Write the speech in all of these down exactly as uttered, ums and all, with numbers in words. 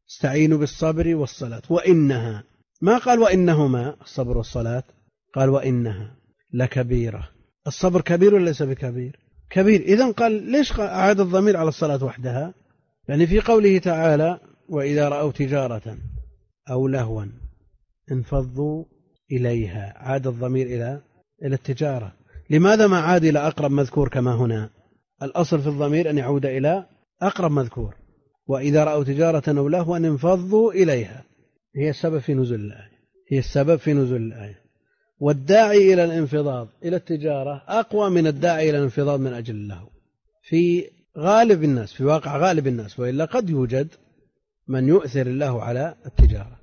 استعينوا بالصبر والصلاة وإنها، ما قال وإنهما الصبر والصلاة، قال وإنها لكبيرة. الصبر كبير ولا ليس بكبير؟ كبير. إذن قال ليش أعاد الضمير على الصلاة وحدها؟ يعني في قوله تعالى وإذا رأوا تجارة أو لهوا انفضوا إليها، عاد الضمير إلى إلى التجارة. لماذا ما عاد إلى أقرب مذكور كما هنا؟ الأصل في الضمير أن يعود إلى أقرب مذكور. وإذا رأوا تجارة أو لهوا انفضوا إليها، هي السبب في نزول الآية، هي السبب في نزول الآية. والداعي إلى الانفضاض إلى التجارة أقوى من الداعي إلى الانفضاض من أجل اللهو في غالب الناس، في واقع غالب الناس، وإلا قد يوجد من يؤثر الله على التجارة.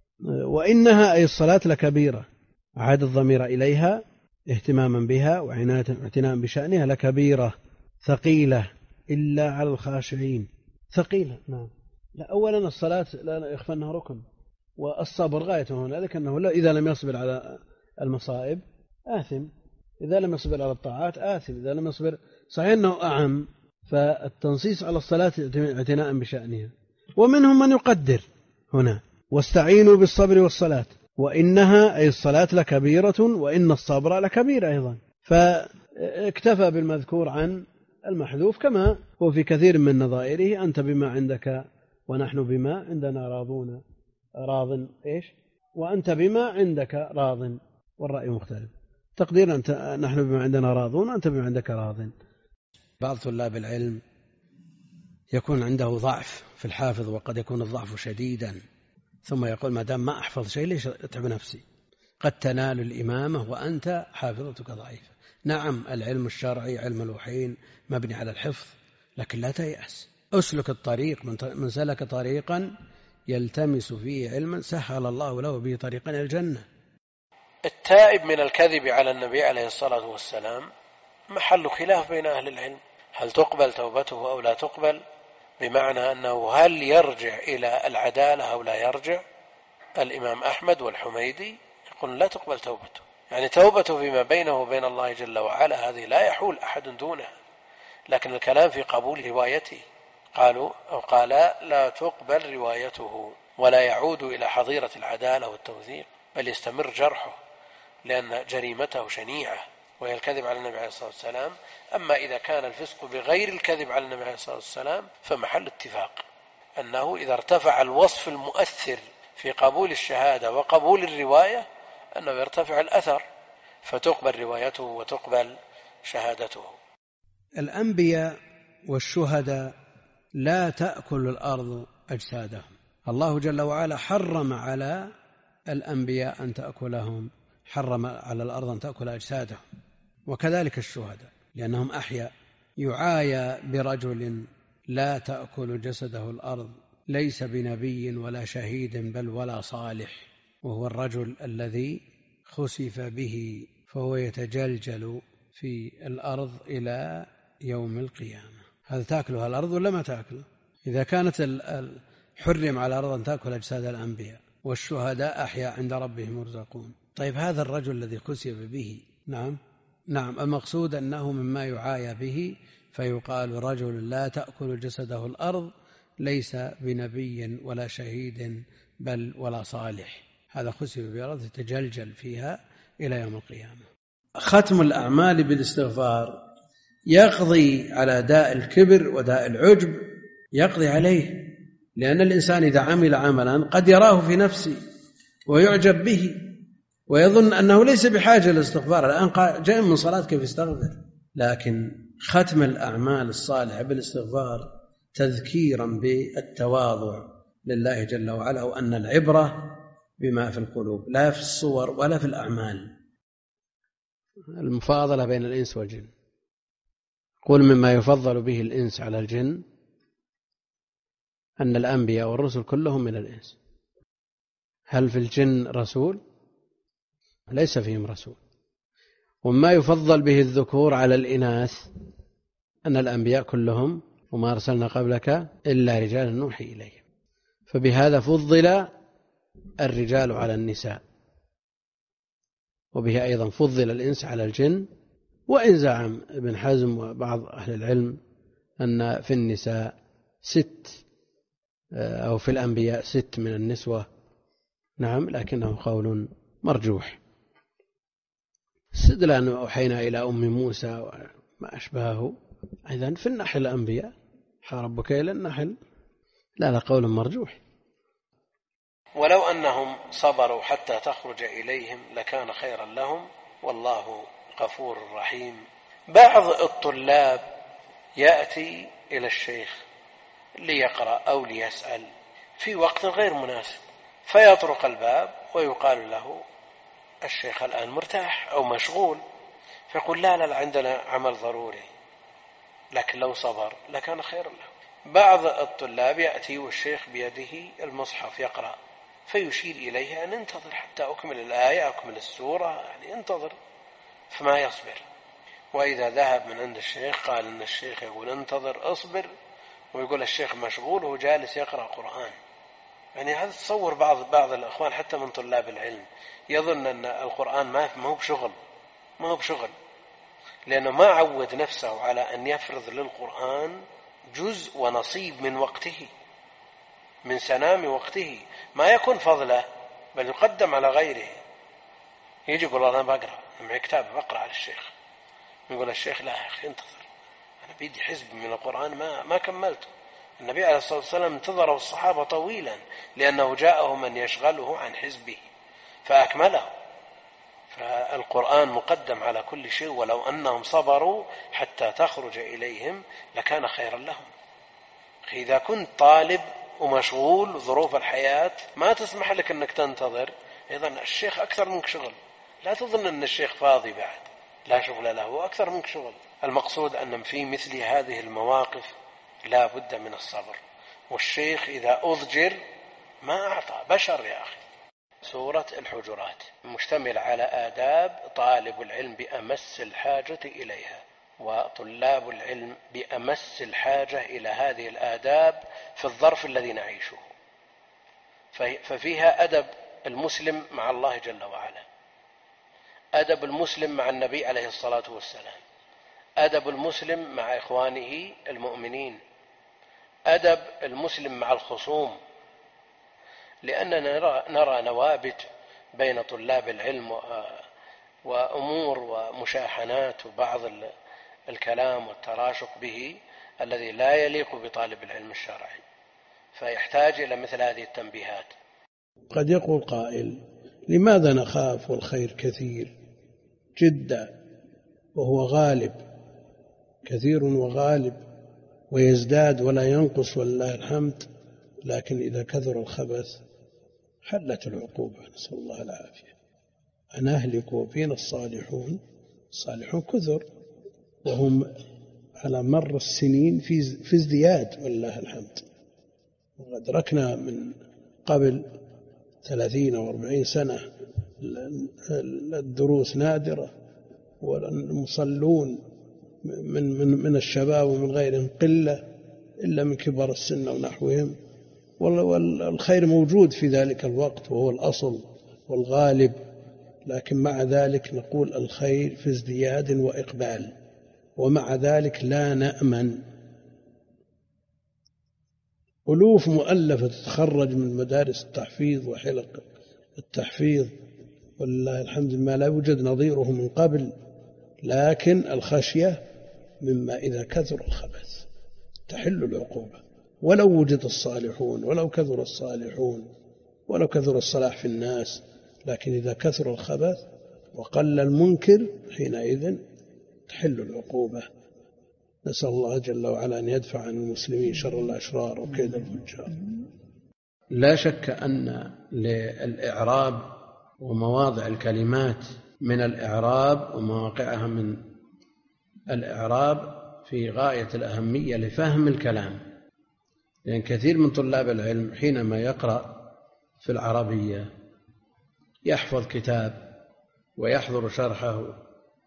وإنها أي الصلاة لكبيرة، عاد الضمير إليها اهتماما بها واعتناء بشأنها، لكبيرة ثقيلة إلا على الخاشعين. ثقيلة، نعم. لا، أولا الصلاة لا يخفى أنها ركن، والصبر غايته هنا، لكنه إذا لم يصبر على المصائب آثم، إذا لم يصبر على الطاعات آثم، إذا لم يصبر. صحيح أنه أعم، فالتنصيص على الصلاة اعتناء بشأنها. ومنهم من يقدر هنا واستعينوا بالصبر والصلاة وإنها أي الصلاة لكبيرة وإن الصبر لكبير أيضا، فاكتفى بالمذكور عن المحذوف، كما هو في كثير من نظائره أنت بما عندك ونحن بما عندنا راضون راض إيش وأنت بما عندك راض، والرأي مختلف. تقدير أنت نحن بما عندنا راضون وأنت بما عندك راض. بعض طلاب العلم يكون عنده ضعف في الحافظ، وقد يكون الضعف شديدا، ثم يقول ما دام ما أحفظ شيء ليش أتعب نفسي؟ قد تنال الإمامة وأنت حافظتك ضعيفة. نعم، العلم الشرعي علم الوحيين مبني على الحفظ، لكن لا تيأس، أسلك الطريق. من سلك طريقا يلتمس فيه علما سهل الله له به طريقا إلى الجنة. التائب من الكذب على النبي عليه الصلاة والسلام محل خلاف بين أهل العلم، هل تقبل توبته أو لا تقبل، بمعنى أنه هل يرجع إلى العدالة أو لا يرجع. الإمام أحمد والحميدي يقول لا تقبل توبته، يعني توبته فيما بينه وبين الله جل وعلا هذه لا يحول أحد دونها، لكن الكلام في قبول روايته. قالوا أو قال لا تقبل روايته ولا يعود إلى حظيرة العدالة والتوثيق، بل يستمر جرحه، لأن جريمته شنيعة وهي الكذب على النبي عليه الصلاة والسلام. أما إذا كان الفسق بغير الكذب على النبي عليه الصلاة والسلام فمحل اتفاق أنه إذا ارتفع الوصف المؤثر في قبول الشهادة وقبول الرواية أنه يرتفع الأثر، فتقبل روايته وتقبل شهادته. الأنبياء والشهداء لا تأكل الأرض أجسادهم، الله جل وعلا حرم على الأنبياء أن تأكلهم، حرم على الأرض أن تأكل أجسادهم، وكذلك الشهداء لأنهم أحياء. يعايى برجل لا تأكل جسده الأرض ليس بنبي ولا شهيد بل ولا صالح، وهو الرجل الذي خسف به فهو يتجلجل في الأرض إلى يوم القيامة. هل تأكلها الأرض ولا ما تأكله؟ إذا كانت حرم على الأرض أن تأكل أجساد الأنبياء والشهداء أحياء عند ربهم يرزقون، طيب هذا الرجل الذي خسف به، نعم نعم المقصود أنه مما يعايى به، فيقال رجل لا تأكل جسده الأرض ليس بنبي ولا شهيد بل ولا صالح، هذا خسف بالأرض يتجلجل فيها إلى يوم القيامة. ختم الأعمال بالاستغفار يقضي على داء الكبر وداء العجب، يقضي عليه، لأن الإنسان إذا عمل عملا قد يراه في نفسه ويعجب به ويظن أنه ليس بحاجة للاستغفار، الآن جاء من صلاة كيف يستغفر، لكن ختم الأعمال الصالحة بالاستغفار تذكيرا بالتواضع لله جل وعلا، وأن العبرة بما في القلوب لا في الصور ولا في الأعمال. المفاضلة بين الإنس والجن، قل مما يفضل به الإنس على الجن أن الأنبياء والرسل كلهم من الإنس. هل في الجن رسول؟ ليس فيهم رسول. وما يفضل به الذكور على الإناث أن الأنبياء كلهم وما أرسلنا قبلك إلا رجالا نوحي إليهم، فبهذا فضل الرجال على النساء، وبه أيضا فضل الإنس على الجن. وإن زعم ابن حزم وبعض أهل العلم أن في النساء ست أو في الأنبياء ست من النسوة. نعم، لكنه قول مرجوح. استدلال أوحينا إلى أم موسى وما أشبهه، إذن في النحل الأنبياء ربك إلى النحل، لا لا قول مرجوح. ولو أنهم صبروا حتى تخرج إليهم لكان خيرا لهم والله غفور رحيم. بعض الطلاب يأتي إلى الشيخ ليقرأ أو ليسأل في وقت غير مناسب، فيطرق الباب ويقال له الشيخ الآن مرتاح أو مشغول، فيقول لا لا عندنا عمل ضروري، لكن لو صبر لكان خيرا له. بعض الطلاب يأتي والشيخ بيده المصحف يقرأ، فيشير إليه أن انتظر حتى أكمل الآية أكمل السورة، يعني انتظر، فما يصبر. وإذا ذهب من عند الشيخ قال أن الشيخ يقول انتظر أصبر، ويقول الشيخ مشغول وهو جالس يقرأ قرآن. يعني هذا تصور بعض بعض الأخوان حتى من طلاب العلم، يظن أن القرآن ما هو بشغل، ما هو بشغل، لأنه ما عود نفسه على أن يفرض للقرآن جزء ونصيب من وقته، من سنام وقته، ما يكون فضله بل يقدم على غيره. يجي يقول أنا بقرأ معي كتاب بقرأ على الشيخ، يقول الشيخ لا يا أخي انتظر، أنا بيدي حزب من القرآن ما ما كملته. النبي عليه الصلاة والسلام انتظره الصحابة طويلا لأنه جاءه من يشغله عن حزبه فأكمله. فالقرآن مقدم على كل شيء، ولو أنهم صبروا حتى تخرج إليهم لكان خيرا لهم. إذا كنت طالب ومشغول ظروف الحياة ما تسمح لك أنك تنتظر، أيضا الشيخ أكثر منك شغل، لا تظن أن الشيخ فاضي بعد لا شغل له، أكثر منك شغل. المقصود أن في مثل هذه المواقف لا بد من الصبر، والشيخ إذا أضجر ما أعطى بشر يا أخي. سورة الحجرات مشتمل على آداب طالب العلم بأمس الحاجة إليها، وطلاب العلم بأمس الحاجة إلى هذه الآداب في الظرف الذي نعيشه. ففيها أدب المسلم مع الله جل وعلا، أدب المسلم مع النبي عليه الصلاة والسلام، أدب المسلم مع إخوانه المؤمنين، أدب المسلم مع الخصوم. لأننا نرى, نرى نوابت بين طلاب العلم وأمور ومشاحنات وبعض الكلام والتراشق به الذي لا يليق بطالب العلم الشرعي، فيحتاج إلى مثل هذه التنبيهات. قد يقول قائل لماذا نخاف والخير كثير جدا وهو غالب، كثير وغالب ويزداد ولا ينقص ولله الحمد، لكن إذا كثر الخبث حلت العقوبة، نسأل الله العافية. أن أهلك فينا الصالحون، الصالحون كثر وهم على مر السنين في ازدياد ولله الحمد. وأدركنا من قبل ثلاثين أو أربعين سنة الدروس نادرة، والمصلون من, من, من الشباب ومن غيرهم قلة إلا من كبار السن ونحوهم، والخير موجود في ذلك الوقت وهو الأصل والغالب. لكن مع ذلك نقول الخير في ازدياد وإقبال، ومع ذلك لا نأمن. ألوف مؤلفة تتخرج من مدارس التحفيظ وحلق التحفيظ والله الحمد ما لا يوجد نظيره من قبل، لكن الخشية مما إذا كثر الخبث تحل العقوبة. ولو وجد الصالحون، ولو كثر الصالحون، ولو كثر الصلاح في الناس، لكن إذا كثر الخبث وقل المنكر حينئذ تحل العقوبة. نسأل الله جل وعلا أن يدفع عن المسلمين شر الأشرار وكيد الفجار. لا شك أن للإعراب ومواضع الكلمات من الإعراب ومواقعها من الإعراب في غاية الأهمية لفهم الكلام، لأن كثير من طلاب العلم حينما يقرأ في العربية يحفظ كتاب ويحضر شرحه،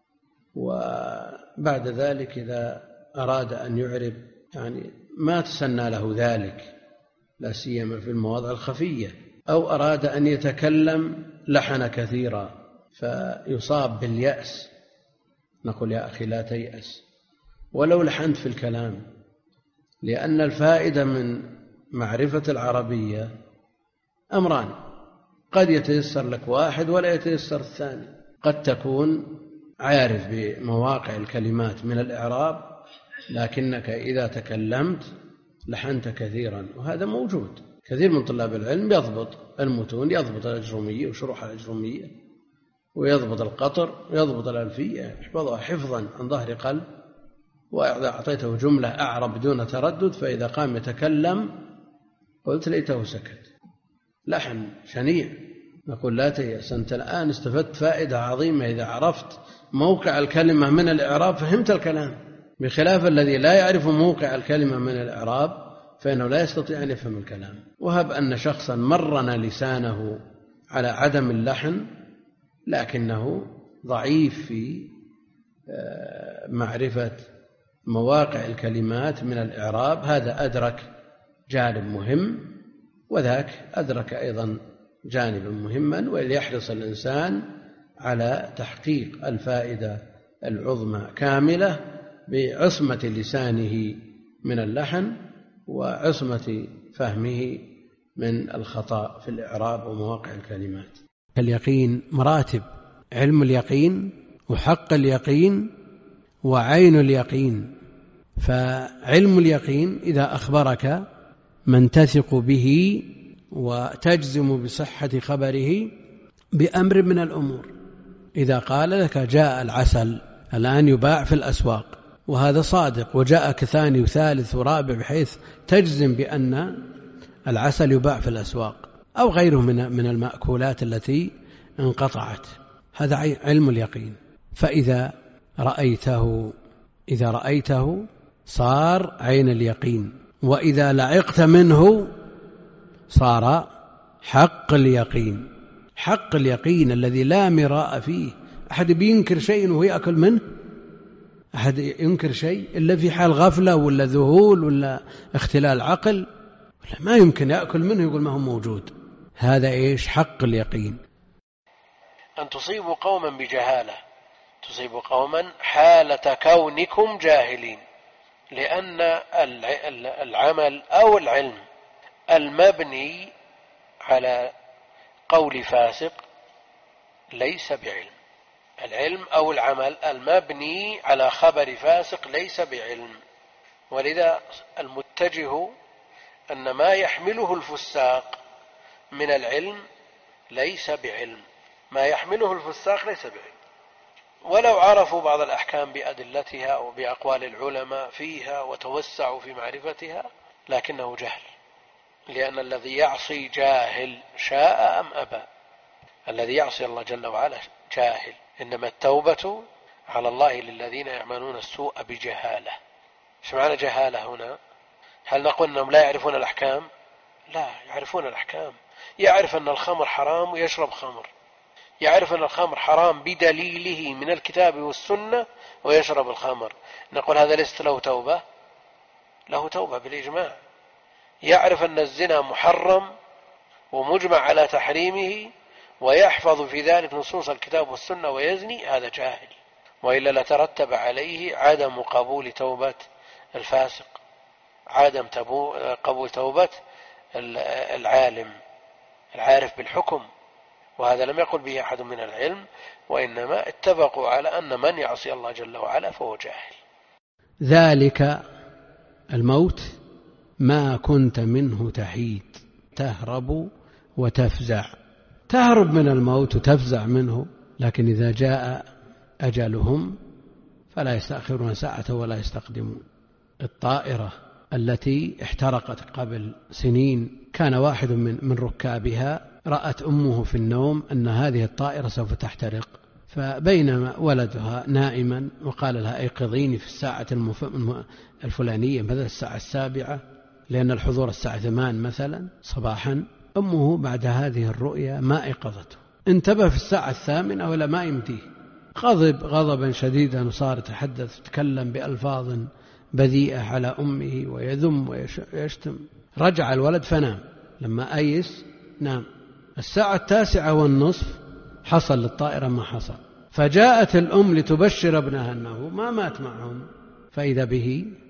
وبعد ذلك إذا أراد أن يعرب يعني ما تسنى له ذلك، لا سيما في المواضع الخفية، أو أراد أن يتكلم لحن كثيرا فيصاب باليأس. نقول يا أخي لا تيأس ولو لحنت في الكلام، لأن الفائدة من معرفة العربية أمران، قد يتيسر لك واحد ولا يتيسر الثاني. قد تكون عارف بمواقع الكلمات من الإعراب لكنك إذا تكلمت لحنت كثيرا، وهذا موجود. كثير من طلاب العلم يضبط المتون، يضبط الأجرومية وشروح الأجرومية، ويضبط القطر، ويضبط الألفية، يحفظها حفظا عن ظهر قلب. وإذا أعطيته جملة أعرب بدون تردد، فإذا قام يتكلم قلت ليته سكت. لحن شنيع. نقول لا تيأس، أنت الآن استفدت فائدة عظيمة. إذا عرفت موقع الكلمة من الإعراب فهمت الكلام، بخلاف الذي لا يعرف موقع الكلمة من الإعراب فإنه لا يستطيع أن يفهم الكلام. وهب أن شخصا مرن لسانه على عدم اللحن لكنه ضعيف في معرفة مواقع الكلمات من الإعراب، هذا أدرك جانب مهم، وذاك أدرك أيضا جانبا مهما. وليحرص الإنسان على تحقيق الفائدة العظمى كاملة بعصمة لسانه من اللحن وعصمة فهمه من الخطأ في الإعراب ومواقع الكلمات. اليقين مراتب: علم اليقين، وحق اليقين، وعين اليقين. فعلم اليقين إذا أخبرك من تثق به وتجزم بصحة خبره بأمر من الأمور، إذا قال لك جاء العسل الآن يباع في الأسواق، وهذا صادق، وجاءك ثاني وثالث ورابع بحيث تجزم بأن العسل يباع في الأسواق، أو غيره من من المأكولات التي انقطعت، هذا علم اليقين. فإذا رأيته إذا رأيته صار عين اليقين، وإذا لعقت منه صار حق اليقين. حق اليقين الذي لا مراء فيه. أحد بينكر شيء وهو يأكل منه؟ أحد ينكر شيء إلا في حال غفلة ولا ذهول ولا اختلال عقل؟ ما يمكن يأكل منه يقول ما هو موجود. هذا إيش؟ حق اليقين. أن تصيبوا قوما بجهالة، تصيبوا قوما حالة كونكم جاهلين، لأن العمل أو العلم المبني على قول فاسق ليس بعلم. العلم أو العمل المبني على خبر فاسق ليس بعلم. ولذا المتجه أن ما يحمله الفساق من العلم ليس بعلم، ما يحمله الفساق ليس بعلم، ولو عرفوا بعض الأحكام بأدلتها وبأقوال العلماء فيها وتوسعوا في معرفتها، لكنه جهل، لأن الذي يعصي جاهل شاء أم أبى. الذي يعصي الله جل وعلا جاهل. إنما التوبة على الله للذين يعملون السوء بجهالة. ايش معنى جهالة هنا؟ هل نقول أنهم لا يعرفون الأحكام؟ لا، يعرفون الأحكام. يعرف أن الخمر حرام ويشرب خمر، يعرف أن الخمر حرام بدليله من الكتاب والسنة ويشرب الخمر، نقول هذا ليست له توبة؟ له توبة بالإجماع. يعرف أن الزنا محرم ومجمع على تحريمه ويحفظ في ذلك نصوص الكتاب والسنة ويزني، هذا جاهل، وإلا لترتب عليه عدم قبول توبة الفاسق، عدم قبول توبة العالم العارف بالحكم. وهذا لم يقل به أحد من العلم، وإنما اتفقوا على أن من يعصي الله جل وعلا فهو جاهل. ذلك الموت ما كنت منه تحيد، تهرب وتفزع. تهرب من الموت وتفزع منه، لكن إذا جاء أجلهم فلا يستأخرون ساعة ولا يستقدمون. الطائرة التي احترقت قبل سنين، كان واحد من من ركابها رأت أمه في النوم أن هذه الطائرة سوف تحترق، فبينما ولدها نائما وقال لها أيقظيني في الساعة الفلانية، مثلا الساعة السابعة، لأن الحضور الساعة ثمان مثلا صباحا، أمه بعد هذه الرؤيا ما أيقظته، انتبه في الساعة الثامنة ولا ما يمديه، غضب غضبا شديدا وصار يتحدث يتكلم بألفاظ بذيئة على أمه ويذم ويشتم. رجع الولد فنام، لما أيس نام. الساعة التاسعة والنصف حصل للطائرة ما حصل، فجاءت الأم لتبشر ابنها أنه ما مات معهم، فإذا به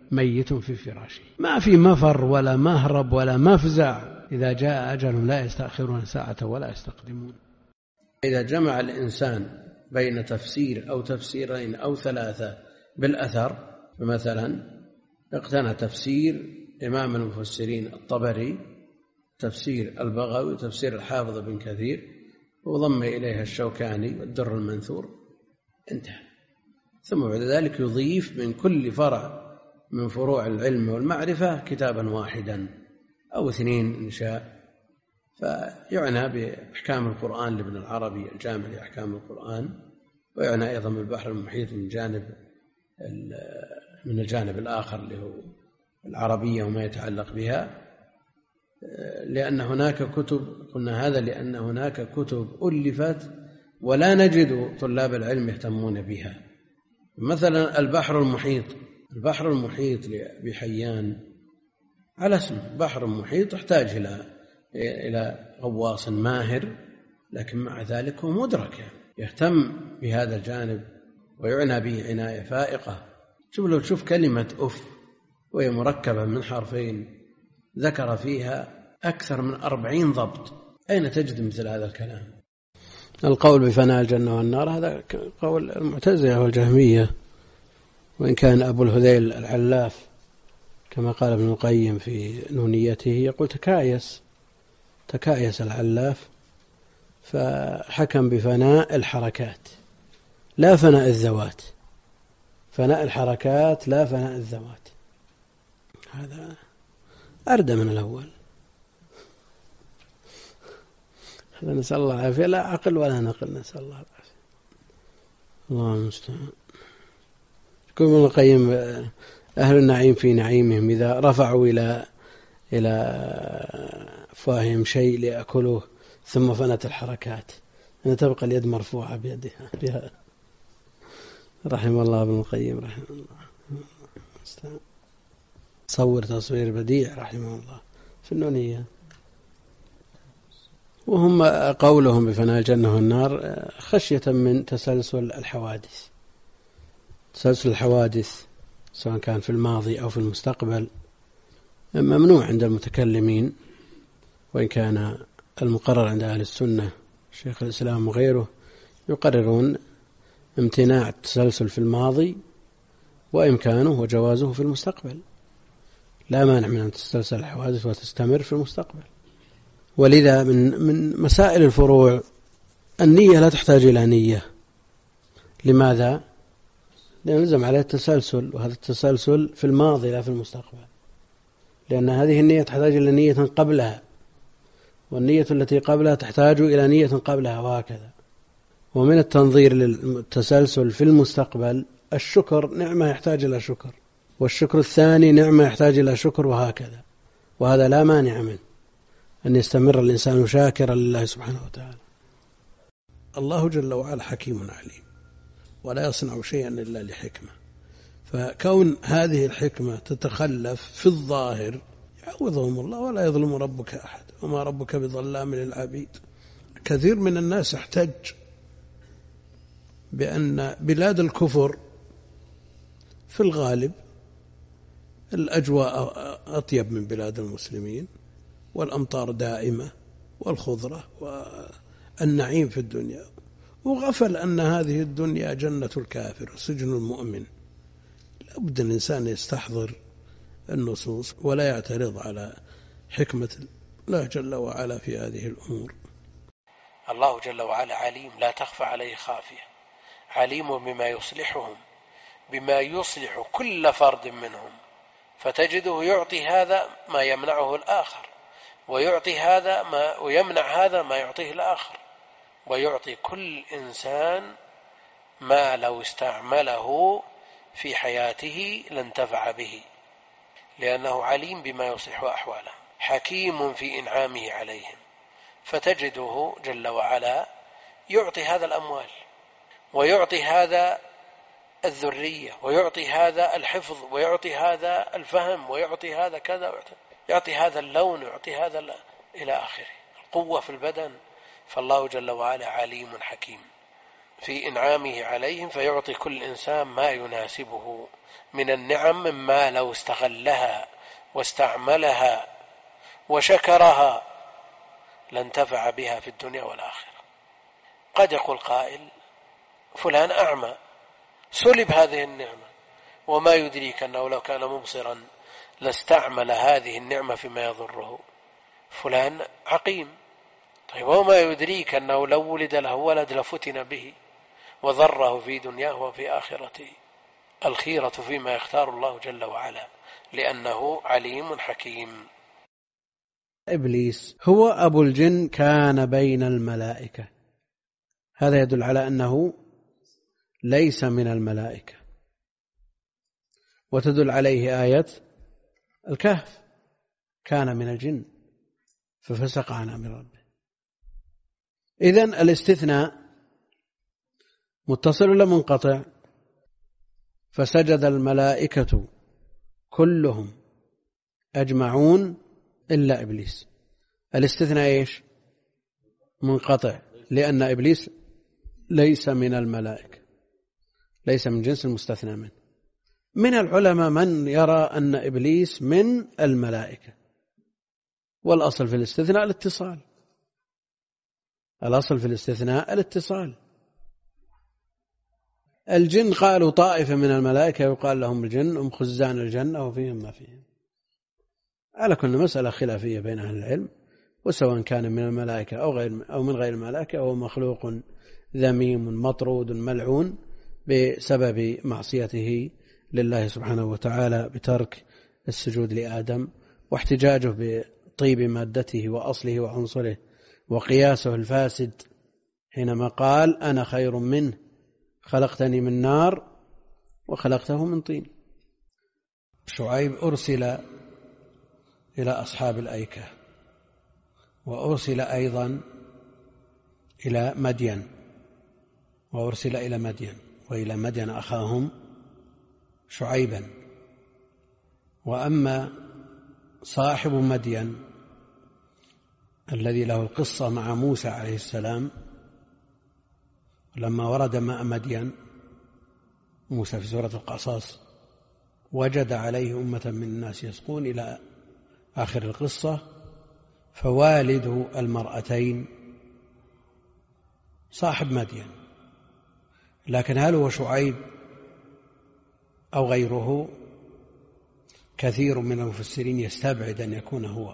ميت في فراشه، ما في مفر ولا مهرب ولا مفزع. إذا جاء أجل لا يستأخرون ساعة ولا يستقدمون. إذا جمع الإنسان بين تفسير أو تفسيرين أو ثلاثة بالأثر، فمثلا اقتنى تفسير إمام المفسرين الطبري، تفسير البغوي، وتفسير الحافظ بن كثير، وضم إليها الشوكاني والدر المنثور، انتهى. ثم بعد ذلك يضيف من كل فرع من فروع العلم والمعرفة كتابا واحدا أو اثنين إن شاء. فيعنى بأحكام القرآن لابن العربي الجامع لأحكام القرآن، ويعنى أيضا بالبحر المحيط من جانب من الجانب الآخر اللي هو العربية وما يتعلق بها، لأن هناك كتب، قلنا هذا لأن هناك كتب ألفت ولا نجد طلاب العلم يهتمون بها. مثلا البحر المحيط، البحر المحيط لأبي حيان على اسمه بحر محيط، يحتاج إلى إلى غواص ماهر، لكن مع ذلك هو مدرك يهتم بهذا الجانب ويعنى به عناية فائقة. شوف لو تشوف كلمة أف وهي مركبة من حرفين ذكر فيها أكثر من أربعين ضبط، أين تجد مثل هذا الكلام؟ القول بفناء الجنة والنار هذا قول المعتزلة والجهمية، وإن كان أبو الهذيل العلاف كما قال ابن القيم في نونيته يقول تكايس تكايس العلاف، فحكم بفناء الحركات لا فناء الذوات، فناء الحركات لا فناء الذوات. هذا أردى من الأول. هذا نسأل الله العافية، لا عقل ولا نقل، نسأل الله العافية. الله المستعان. يقول ابن القيم أهل النعيم في نعيمهم إذا رفعوا إلى إلى أفواههم شيء ليأكلوه ثم فنت الحركات أن تبقى اليد مرفوعة بيدها. رحم الله ابن القيم رحمه الله. صور تصوير بديع رحمه الله في النونية. وهم قولهم بفناء الجنة والنار خشية من تسلسل الحوادث، تسلسل الحوادث سواء كان في الماضي أو في المستقبل ممنوع عند المتكلمين، وإن كان المقرر عند أهل السنة شيخ الإسلام وغيره يقررون امتناع التسلسل في الماضي وإمكانه وجوازه في المستقبل، لا مانع من أن تسترسل الحوادث وتستمر في المستقبل. ولذا من من مسائل الفروع النية لا تحتاج إلى نية. لماذا؟ لأن يلزم عليه التسلسل، وهذا التسلسل في الماضي لا في المستقبل، لأن هذه النية تحتاج إلى نية قبلها، والنية التي قبلها تحتاج إلى نية قبلها، وهكذا. ومن التنظير للتسلسل في المستقبل الشكر، نعمة يحتاج إلى شكر، والشكر الثاني نعمة يحتاج إلى شكر، وهكذا. وهذا لا مانع منه أن يستمر الإنسان شاكرا لله سبحانه وتعالى. الله جل وعلا حكيم عليم، ولا يصنع شيئا إلا لحكمة، فكون هذه الحكمة تتخلف في الظاهر يعوضهم الله، ولا يظلم ربك أحد، وما ربك بظلام للعبيد. كثير من الناس احتج بأن بلاد الكفر في الغالب الأجواء أطيب من بلاد المسلمين، والأمطار دائمة، والخضرة والنعيم في الدنيا، وغفل أن هذه الدنيا جنة الكافر سجن المؤمن. لابد الإنسان يستحضر النصوص ولا يعترض على حكمة الله جل وعلا في هذه الأمور. الله جل وعلا عليم لا تخفى عليه خافية، عليم بما يصلحهم، بما يصلح كل فرد منهم، فتجده يعطي هذا ما يمنعه الآخر، ويعطي هذا ما ويمنع هذا ما يعطيه الآخر، ويعطي كل إنسان ما لو استعمله في حياته لانتفع به، لأنه عليم بما يصلح أحواله، حكيم في إنعامه عليهم. فتجده جل وعلا يعطي هذا الأموال، ويعطي هذا الذرية، ويعطي هذا الحفظ، ويعطي هذا الفهم، ويعطي هذا كذا، يعطي هذا اللون، ويعطي هذا إلى آخره، القوة في البدن. فالله جل وعلا عليم حكيم، في إنعامه عليهم، فيعطي كل إنسان ما يناسبه من النعم، مما لو استغلها واستعملها وشكرها لانتفع بها في الدنيا والآخرة. قد يقول قائل: فلان أعمى سلب هذه النعمة، وما يدريك أنه لو كان مبصرا لاستعمل هذه النعمة فيما يضره. فلان عقيم، طيب وما يدريك أنه لو ولد له ولد لفتن به وضره في دنياه وفي آخرته. الخيرة فيما يختار الله جل وعلا، لأنه عليم حكيم. إبليس هو أبو الجن، كان بين الملائكة، هذا يدل على أنه ليس من الملائكة، وتدل عليه آية الكهف: كان من الجن ففسق عن أمر ربه. إذن الاستثناء متصل ولا منقطع؟ فسجد الملائكة كلهم أجمعون إلا إبليس. الاستثناء إيش؟ منقطع، لأن إبليس ليس من الملائكة، ليس من جنس المستثنى منه. من العلماء من يرى أن إبليس من الملائكة، والأصل في الاستثناء الاتصال، الأصل في الاستثناء الاتصال. الجن قالوا طائفة من الملائكة يقال لهم الجن هم خزان الجنة وفيهم ما فيهم. على كل مسألة خلافية بين أهل العلم، وسواء كان من الملائكة أو غير أو من غير الملائكة، هو مخلوق ذميم مطرود ملعون بسبب معصيته لله سبحانه وتعالى بترك السجود لآدم، واحتجاجه بطيب مادته وأصله وعنصره، وقياسه الفاسد حينما قال: أنا خير منه خلقتني من نار وخلقته من طين. شعيب أرسل إلى أصحاب الأيكة، وأرسل أيضا إلى مدين، وأرسل إلى مدين وإلى مدين أخاهم شعيبا. وأما صاحب مدين الذي له القصة مع موسى عليه السلام، لما ورد ماء مدين موسى في سورة القصص وجد عليه أمة من الناس يسقون إلى آخر القصة، فوالد المرأتين صاحب مدين. لكن هل هو شعيب أو غيره؟ كثير من المفسرين يستبعد أن يكون هو،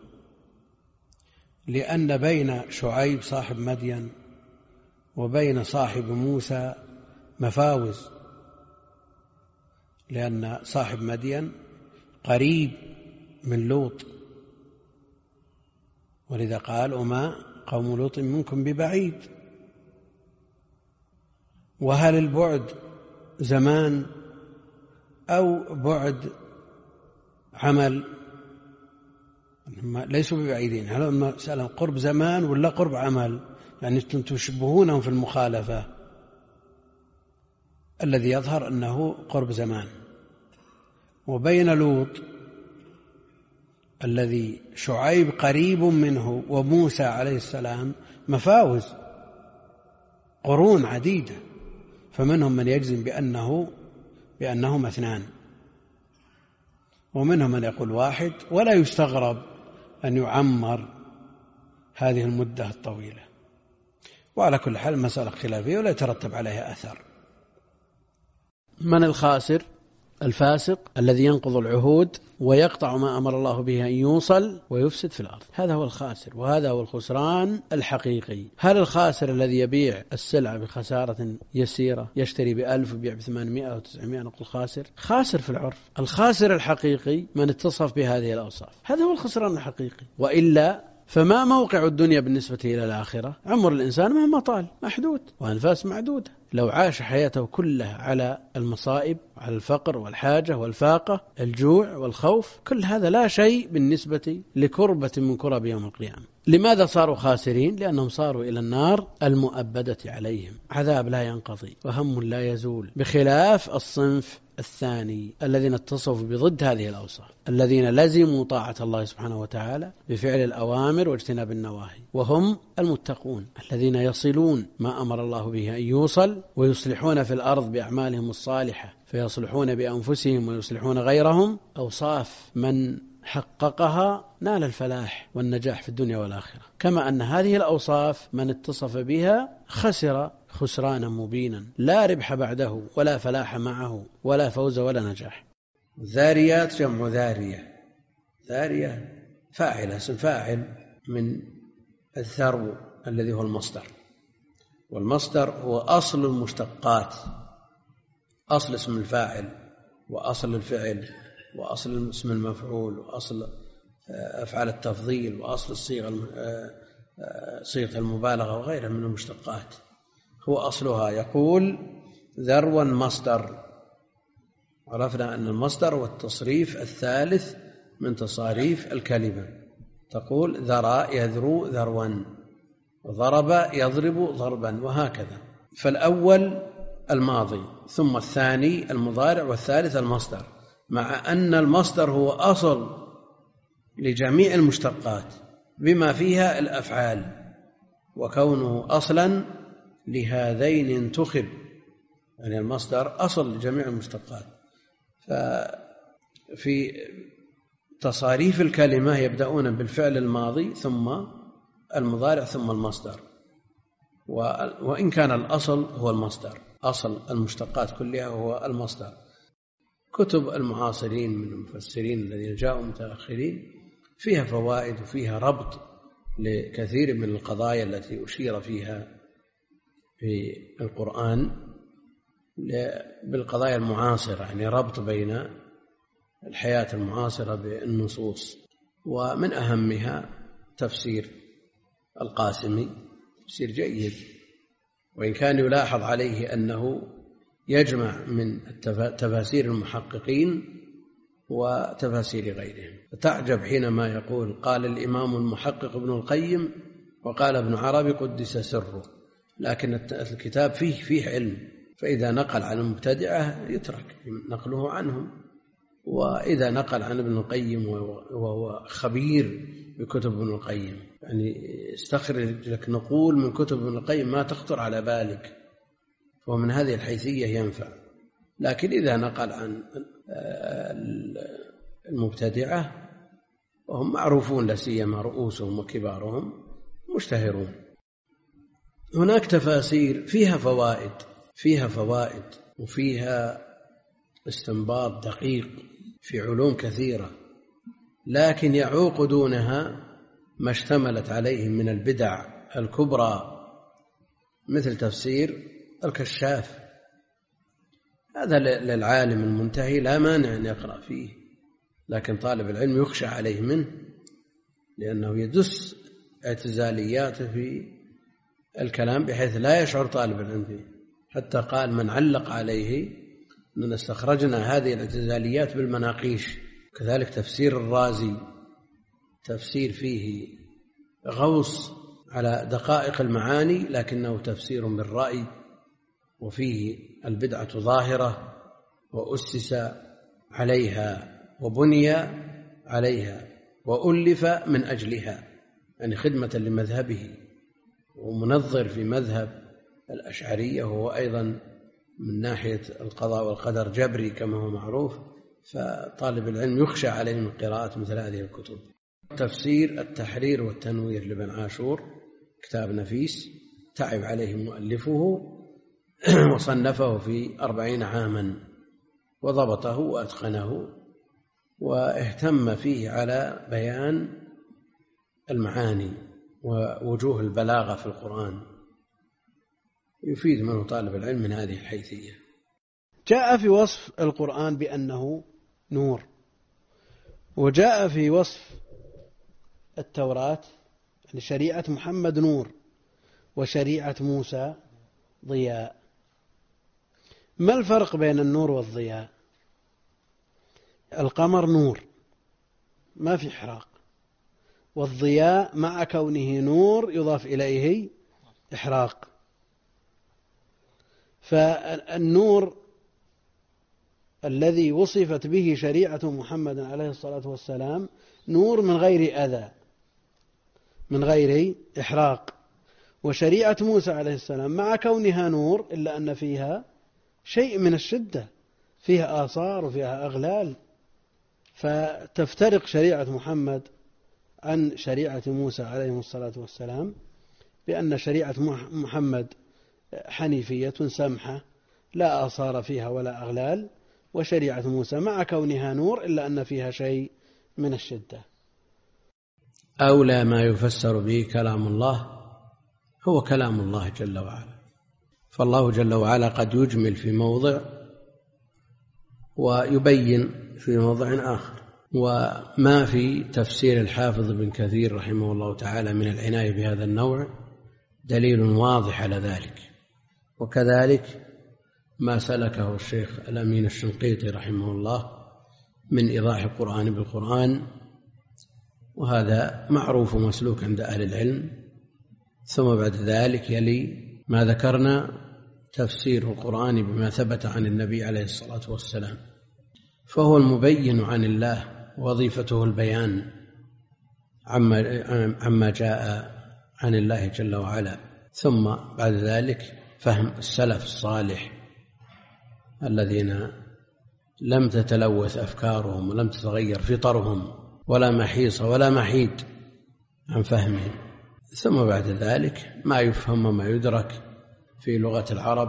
لأن بين شعيب صاحب مدين وبين صاحب موسى مفاوز، لأن صاحب مدين قريب من لوط، ولذا قال: وما قوم لوط منكم ببعيد. وهل البعد زمان أو بعد عمل؟ ليسوا ببعيدين. هل مسألة قرب زمان ولا قرب عمل؟ يعني أنتم تشبهونهم في المخالفة. الذي يظهر أنه قرب زمان. وبين لوط الذي شعيب قريب منه وموسى عليه السلام مفاوز، قرون عديدة، فمنهم من يجزم بأنه بأنهما اثنان، ومنهم من يقول واحد، ولا يستغرب أن يعمر هذه المدة الطويلة. وعلى كل حال مسألة خلافية ولا يترتب عليها أثر. من الخاسر؟ الفاسق الذي ينقض العهود ويقطع ما أمر الله به أن يوصل ويفسد في الأرض، هذا هو الخاسر، وهذا هو الخسران الحقيقي. هل الخاسر الذي يبيع السلعة بخسارة يسيرة، يشتري بألف ويبيع بثمانمائة أو تسعمائة، نقول خاسر؟ خاسر في العرف. الخاسر الحقيقي من اتصف بهذه الأوصاف، هذا هو الخسران الحقيقي. وإلا فما موقع الدنيا بالنسبة إلى الآخرة؟ عمر الإنسان مهما طال محدود، وأنفاس معدودة. لو عاش حياته كلها على المصائب، على الفقر والحاجة والفاقة، الجوع والخوف، كل هذا لا شيء بالنسبة لكربة من كرب يوم القيامة. لماذا صاروا خاسرين؟ لأنهم صاروا إلى النار المؤبدة عليهم، عذاب لا ينقضي وهم لا يزول، بخلاف الصنف الثاني الذين اتصفوا بضد هذه الأوصاف، الذين لزموا طاعة الله سبحانه وتعالى بفعل الأوامر واجتناب النواهي، وهم المتقون الذين يصلون ما أمر الله به أن يوصل، ويصلحون في الأرض بأعمالهم الصالحة فيصلحون بأنفسهم ويصلحون غيرهم. أوصاف من حققها نال الفلاح والنجاح في الدنيا والآخرة، كما أن هذه الأوصاف من اتصف بها خسر خسرانا مبينا، لا ربح بعده ولا فلاح معه ولا فوز ولا نجاح. ذاريات جمع ذارية، ذارية فاعل، اسم فاعل من الذرو الذي هو المصدر، والمصدر هو أصل المشتقات، أصل اسم الفاعل وأصل الفعل وأصل اسم المفعول وأصل أفعال التفضيل وأصل الصيغة صيغة المبالغة وغيرها من المشتقات، هو أصلها. يقول ذروا مصدر، عرفنا أن المصدر هو التصريف الثالث من تصاريف الكلمة. تقول ذرى يذرو ذروا، وضرب يضرب ضربا، وهكذا. فالأول الماضي، ثم الثاني المضارع، والثالث المصدر، مع أن المصدر هو أصل لجميع المشتقات بما فيها الأفعال، وكونه أصلا لهذين انتخب، يعني المصدر أصل لجميع المشتقات. ففي تصاريف الكلمة يبدأون بالفعل الماضي ثم المضارع ثم المصدر، وإن كان الأصل هو المصدر، أصل المشتقات كلها هو المصدر. كتب المعاصرين من المفسرين الذين جاءوا متأخرين فيها فوائد وفيها ربط لكثير من القضايا التي أشير فيها في القرآن بالقضايا المعاصرة، يعني ربط بين الحياة المعاصرة بالنصوص. ومن أهمها تفسير القاسمي، تفسير جيد، وإن كان يلاحظ عليه أنه يجمع من تفاسير المحققين وتفاسير غيرهم. فتعجب حينما يقول قال الإمام المحقق ابن القيم وقال ابن عربي قدس سره، لكن الكتاب فيه فيه علم، فإذا نقل عن المبتدعة يترك نقله عنهم، وإذا نقل عن ابن القيم وهو خبير بكتب ابن القيم، يعني استخرج لك نقول من كتب ابن القيم ما تخطر على بالك، ومن هذه الحيثية ينفع. لكن إذا نقل عن المبتدعة وهم معروفون، لا سيما رؤوسهم وكبارهم مشتهرون. هناك تفاسير فيها فوائد، فيها فوائد وفيها استنباط دقيق في علوم كثيرة، لكن يعوق دونها ما اشتملت عليه من البدع الكبرى، مثل تفسير الكشاف. هذا للعالم المنتهي لا مانع أن يقرأ فيه، لكن طالب العلم يخشى عليه منه، لأنه يدس اعتزالياته في الكلام بحيث لا يشعر طالب العلم فيه. حتى قال من علق عليه أننا استخرجنا هذه الاعتزاليات بالمناقيش. كذلك تفسير الرازي، تفسير فيه غوص على دقائق المعاني، لكنه تفسير بالرأي، وفيه البدعة ظاهرة وأسس عليها وبني عليها وألف من أجلها، يعني خدمة لمذهبه، ومنظر في مذهب الأشعرية، وهو أيضا من ناحية القضاء والقدر جبري كما هو معروف. فطالب العلم يخشى عليه من قراءة مثل هذه الكتب. تفسير التحرير والتنوير لابن عاشور كتاب نفيس، تعب عليه مؤلفه وصنفه في أربعين عاما، وضبطه وأتقنه، واهتم فيه على بيان المعاني ووجوه البلاغة في القرآن، يفيد منه طالب العلم من هذه الحيثية. جاء في وصف القرآن بأنه نور، وجاء في وصف التوراة يعني شريعة محمد نور وشريعة موسى ضياء. ما الفرق بين النور والضياء؟ القمر نور ما في إحراق، والضياء مع كونه نور يضاف إليه إحراق. فالنور الذي وصفت به شريعة محمد عليه الصلاة والسلام نور من غير أذى، من غير إحراق. وشريعة موسى عليه السلام مع كونها نور إلا أن فيها شيء من الشدة، فيها آثار وفيها أغلال. فتفترق شريعة محمد عن شريعة موسى عليه الصلاة والسلام بأن شريعة محمد حنيفية سمحة لا آثار فيها ولا أغلال، وشريعة موسى مع كونها نور إلا أن فيها شيء من الشدة. أولى ما يفسر به كلام الله هو كلام الله جل وعلا، فالله جل وعلا قد يجمل في موضع ويبين في موضع آخر. وما في تفسير الحافظ بن كثير رحمه الله تعالى من العناية بهذا النوع دليل واضح على ذلك، وكذلك ما سلكه الشيخ الأمين الشنقيطي رحمه الله من إيضاح القرآن بالقرآن، وهذا معروف ومسلوك عند أهل العلم. ثم بعد ذلك يلي ما ذكرنا تفسير القرآن بما ثبت عن النبي عليه الصلاة والسلام، فهو المبين عن الله، وظيفته البيان عما, عما جاء عن الله جل وعلا. ثم بعد ذلك فهم السلف الصالح الذين لم تتلوث أفكارهم ولم تتغير فطرهم ولا محيص ولا محيد عن فهمهم. ثم بعد ذلك ما يفهم وما يدرك في لغة العرب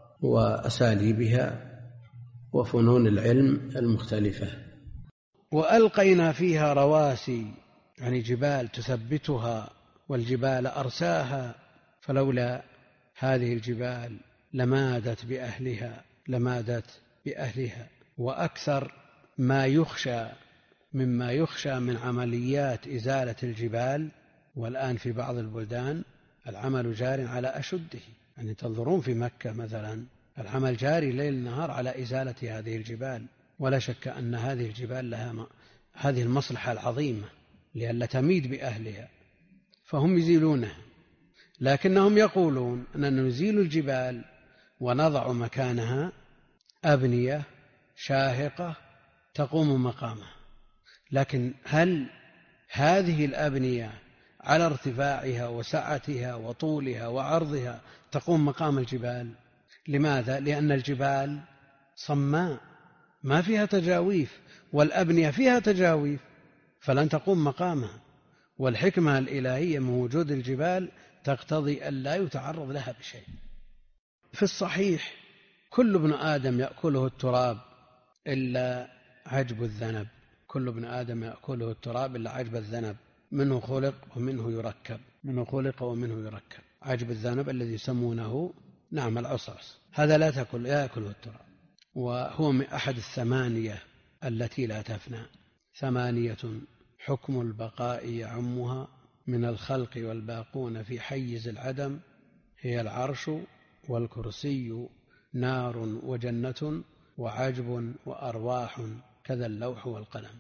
وأساليبها وفنون العلم المختلفة. وألقينا فيها رواسي، يعني جبال تثبتها، والجبال أرساها، فلولا هذه الجبال لمادت بأهلها لمادت بأهلها. وأكثر ما يخشى مما يخشى من عمليات إزالة الجبال، والآن في بعض البلدان العمل جار على أشده، يعني تنظرون في مكة مثلا العمل جاري ليل نهار على إزالة هذه الجبال، ولا شك أن هذه الجبال لها هذه المصلحة العظيمة لئلا تميد بأهلها، فهم يزيلونها. لكنهم يقولون أننا نزيل الجبال ونضع مكانها أبنية شاهقة تقوم مقامها. لكن هل هذه الأبنية على ارتفاعها وسعتها وطولها وعرضها تقوم مقام الجبال؟ لماذا؟ لأن الجبال صماء ما فيها تجاويف، والأبنية فيها تجاويف فلن تقوم مقامها. والحكمة الإلهية من وجود الجبال تقتضي أن لا يتعرض لها بشيء. في الصحيح كل ابن آدم يأكله التراب إلا عجب الذنب، كل ابن آدم يأكله التراب إلا عجب الذنب، منه خلق ومنه يركب، منه خلق ومنه يركب. عجب الذنب الذي يسمونه نعم العصعص، هذا لا تأكل يأكله التراب، وهو من أحد الثمانية التي لا تفنى. ثمانية حكم البقاء يعمها، من الخلق والباقون في حيز العدم، هي العرش والكرسي نار وجنة وعجب وأرواح كذا اللوح والقلم.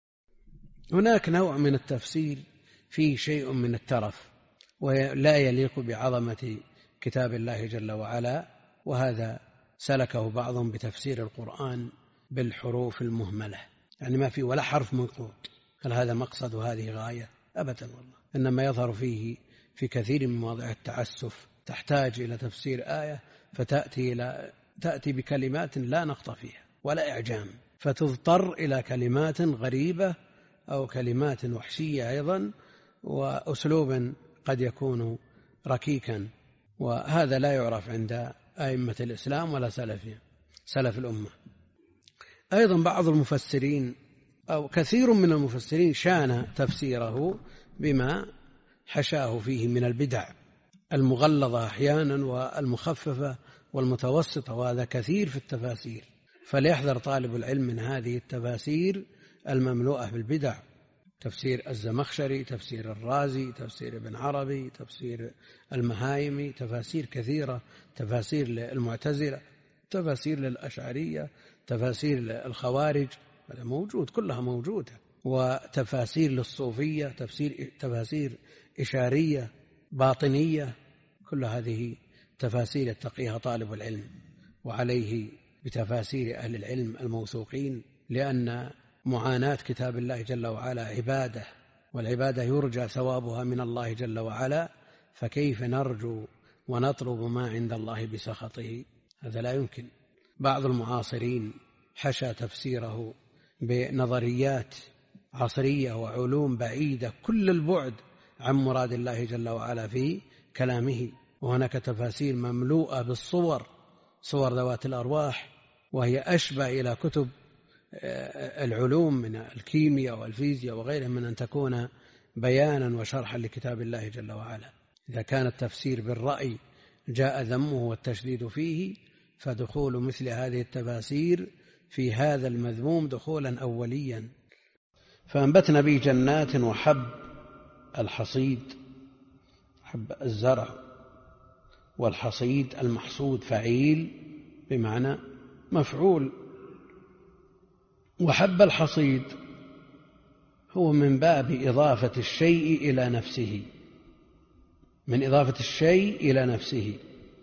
هناك نوع من التفسير فيه شيء من الترف ولا يليق بعظمة كتاب الله جل وعلا، وهذا سلكه بعضهم بتفسير القرآن بالحروف المهملة، يعني ما في ولا حرف منقوط. هل هذا مقصد وهذه غاية؟ أبدا والله، إنما يظهر فيه في كثير من مواضع التعسف، تحتاج إلى تفسير آية فتأتي إلى تأتي بكلمات لا نقط فيها ولا إعجام، فتضطر إلى كلمات غريبة أو كلمات وحشية أيضا، وأسلوب قد يكون ركيكا، وهذا لا يعرف عند أئمة الإسلام ولا سلفهم سلف الأمة. أيضا بعض المفسرين أو كثير من المفسرين شان تفسيره بما حشاه فيه من البدع المغلظة أحيانا والمخففة والمتوسطة، وهذا كثير في التفاسير، فليحذر طالب العلم من هذه التفاسير المملوءة بالبدع. تفسير الزمخشري، تفسير الرازي، تفسير ابن عربي، تفسير المهايمي، تفاسير كثيرة، تفاسير للمعتزلة، تفاسير للأشعرية، تفاسير الخوارج، هذا موجود كلها موجودة، وتفاسير للصوفية، تفسير تفاسير إشارية باطنية، كل هذه تفاسير يتقيها طالب العلم وعليه بتفاسير أهل العلم الموثوقين، لأن معاناة كتاب الله جل وعلا عبادة، والعبادة يرجى ثوابها من الله جل وعلا، فكيف نرجو ونطلب ما عند الله بسخطه؟ هذا لا يمكن. بعض المعاصرين حشى تفسيره بنظريات عصرية وعلوم بعيدة كل البعد عن مراد الله جل وعلا في كلامه، وهناك تفاسير مملوءة بالصور، صور ذوات الأرواح، وهي أشبه إلى كتب العلوم من الكيمياء والفيزياء وغيرها من أن تكون بيانا وشرحا لكتاب الله جل وعلا. إذا كان التفسير بالرأي جاء ذمه والتشديد فيه، فدخول مثل هذه التفاسير في هذا المذموم دخولا أوليا. فأنبتنا به جنات وحب الحصيد، حب الزرع، والحصيد المحصود فعيل بمعنى مفعول. وحب الحصيد هو من باب إضافة الشيء إلى نفسه، من إضافة الشيء إلى نفسه،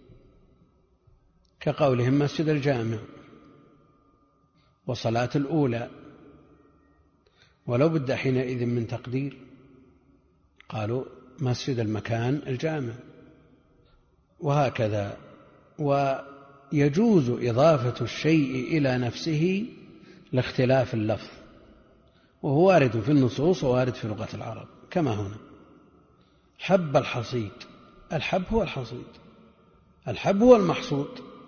كقولهم مسجد الجامع وصلاة الأولى، ولو بد حينئذ من تقدير قالوا مسجد المكان الجامع، وهكذا. ويجوز إضافة الشيء إلى نفسه لاختلاف اللفظ، وهو وارد في النصوص ووارد في لغة العرب كما هنا. حب الحصيد، الحب هو الحصيد، الحب هو المحصود،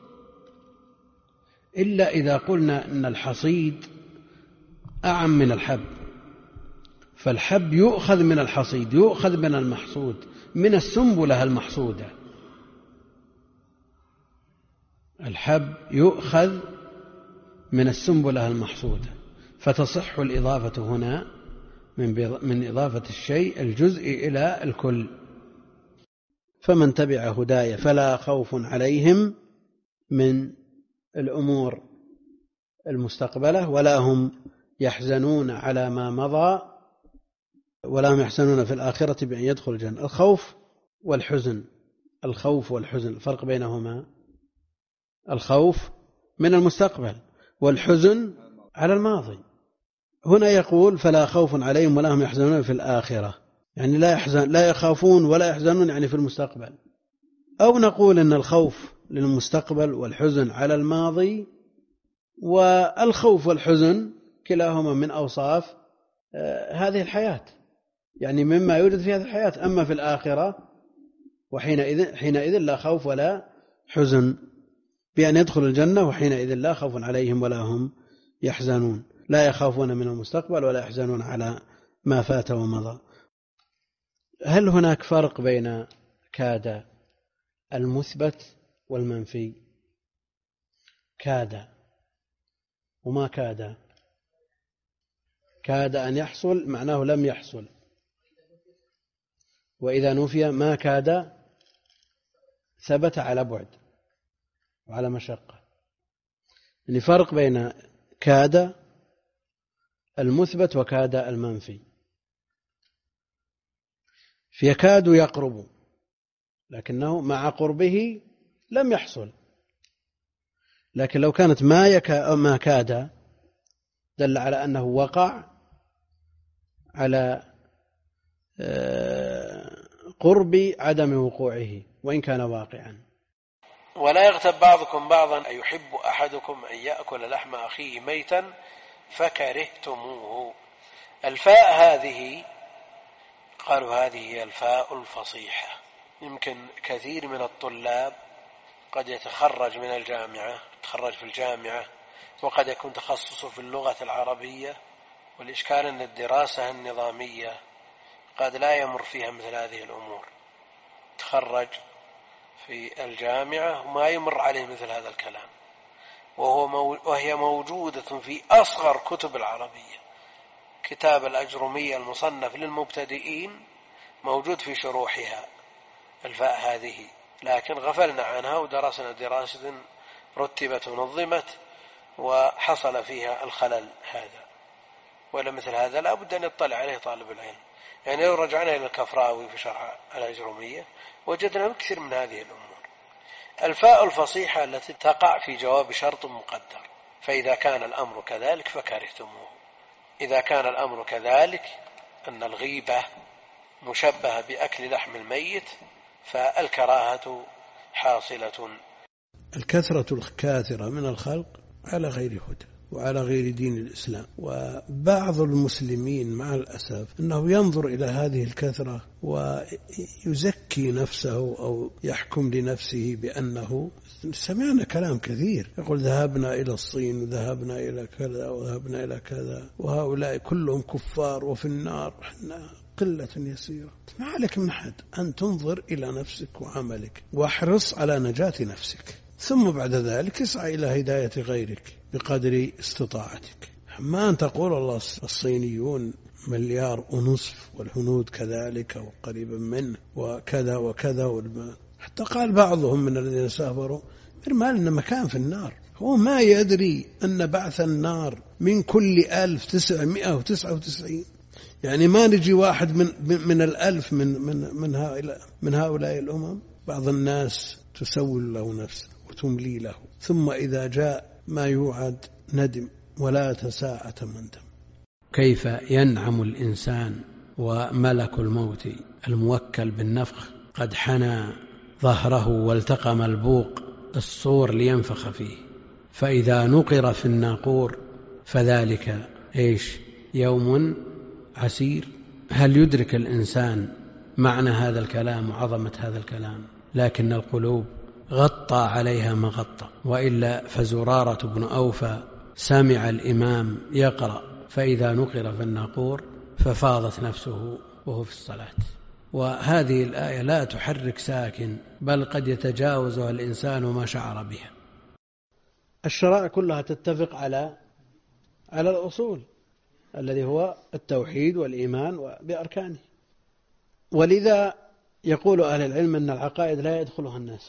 إلا إذا قلنا أن الحصيد أعم من الحب، فالحب يؤخذ من الحصيد، يؤخذ من المحصود، من السنبلة المحصودة. الحب يؤخذ من السنبلة المحصودة، فتصح الإضافة هنا من إضافة الشيء الجزء إلى الكل. فمن تبع هداي فلا خوف عليهم من الأمور المستقبلة، ولا هم يحزنون على ما مضى، ولا هم يحزنون في الآخرة بأن يدخل الجنة. الخوف والحزن، الخوف والحزن الفرق بينهما، الخوف من المستقبل والحزن على الماضي. هنا يقول فلا خوف عليهم ولا هم يحزنون في الآخرة، يعني لا يحزن لا يخافون ولا يحزنون يعني في المستقبل. أو نقول أن الخوف للمستقبل والحزن على الماضي، والخوف والحزن كلاهما من أوصاف هذه الحياة، يعني مما يوجد في هذه الحياة. أما في الآخرة وحينئذ حينئذ لا خوف ولا حزن بأن يدخل الجنة، وحينئذ لا خوف عليهم ولا هم يحزنون، لا يخافون من المستقبل ولا يحزنون على ما فات ومضى. هل هناك فرق بين كاد المثبت والمنفي؟ كاد وما كاد، كاد أن يحصل معناه لم يحصل، وإذا نفي ما كاد ثبت على بعد وعلى مشقة. يعني فرق بين كاد المثبت وكاد المنفي. فيكاد يقرب لكنه مع قربه لم يحصل، لكن لو كانت ما يكا ما كاد دل على أنه وقع على قرب عدم وقوعه وإن كان واقعا. ولا يغتب بعضكم بعضا أيحب أحدكم أن يأكل لحم أخيه ميتا فكرهتموه. الفاء هذه قالوا هذه هي الفاء الفصيحة. يمكن كثير من الطلاب قد يتخرج من الجامعة، يتخرج في الجامعة وقد يكون تخصصه في اللغة العربية، والإشكال أن الدراسة النظامية قد لا يمر فيها مثل هذه الأمور. تخرج في الجامعة وما يمر عليه مثل هذا الكلام، وهو مو... وهي موجودة في أصغر كتب العربية. كتاب الأجرمية المصنف للمبتدئين موجود في شروحها الفاء هذه، لكن غفلنا عنها ودرسنا دراسة رتبت ونظمت وحصل فيها الخلل هذا. ولا مثل هذا لا بد أن يطلع عليه طالب العلم. يعني لو رجعنا إلى الكفراوي في شرح الأجرمية وجدنا كثير من هذه الأمور. الفاء الفصيحة التي تقع في جواب شرط مقدر، فإذا كان الأمر كذلك فكرهتموه. إذا كان الأمر كذلك أن الغيبة مشبهة بأكل لحم الميت فالكراهة حاصلة. الكثرة الكاثرة من الخلق على غير هدى وعلى غير دين الإسلام، وبعض المسلمين مع الأسف أنه ينظر إلى هذه الكثرة ويزكي نفسه أو يحكم لنفسه بأنه، سمعنا كلام كثير يقول ذهبنا إلى الصين وذهبنا إلى كذا وذهبنا إلى كذا وهؤلاء كلهم كفار وفي النار، احنا قلة يسيرة. ما عليك من أحد أن تنظر إلى نفسك وعملك واحرص على نجاة نفسك، ثم بعد ذلك اسعى إلى هداية غيرك بقدر استطاعتك. ما أن تقول الله الصينيون مليار ونصف والهنود كذلك وقريبا منه وكذا وكذا والما. حتى قال بعضهم من الذين سافروا ما لنا مكان في النار. هو ما يدري أن بعث النار من كل ألف تسعمائة وتسعة وتسعين، يعني ما نجي واحد من من الألف من من من هؤلاء من هؤلاء الأمم. بعض الناس تسول له نفسه وتملي له، ثم إذا جاء ما يوعد ندم ولا تساءة مندم. كيف ينعم الإنسان وملك الموت الموكل بالنفخ قد حنى ظهره والتقم البوق الصور لينفخ فيه، فإذا نقر في الناقور فذلك إيش يوم عسير. هل يدرك الإنسان معنى هذا الكلام وعظمة هذا الكلام؟ لكن القلوب غطى عليها ما غطى. وإلا فزرارة بن أوفى سمع الإمام يقرأ فإذا نقر في الناقور ففاضت نفسه وهو في الصلاة. وهذه الآية لا تحرك ساكن، بل قد يتجاوزها الإنسان ما شعر بها. الشرائع كلها تتفق على على الأصول الذي هو التوحيد والإيمان بأركانه، ولذا يقول أهل العلم أن العقائد لا يدخلها النسخ،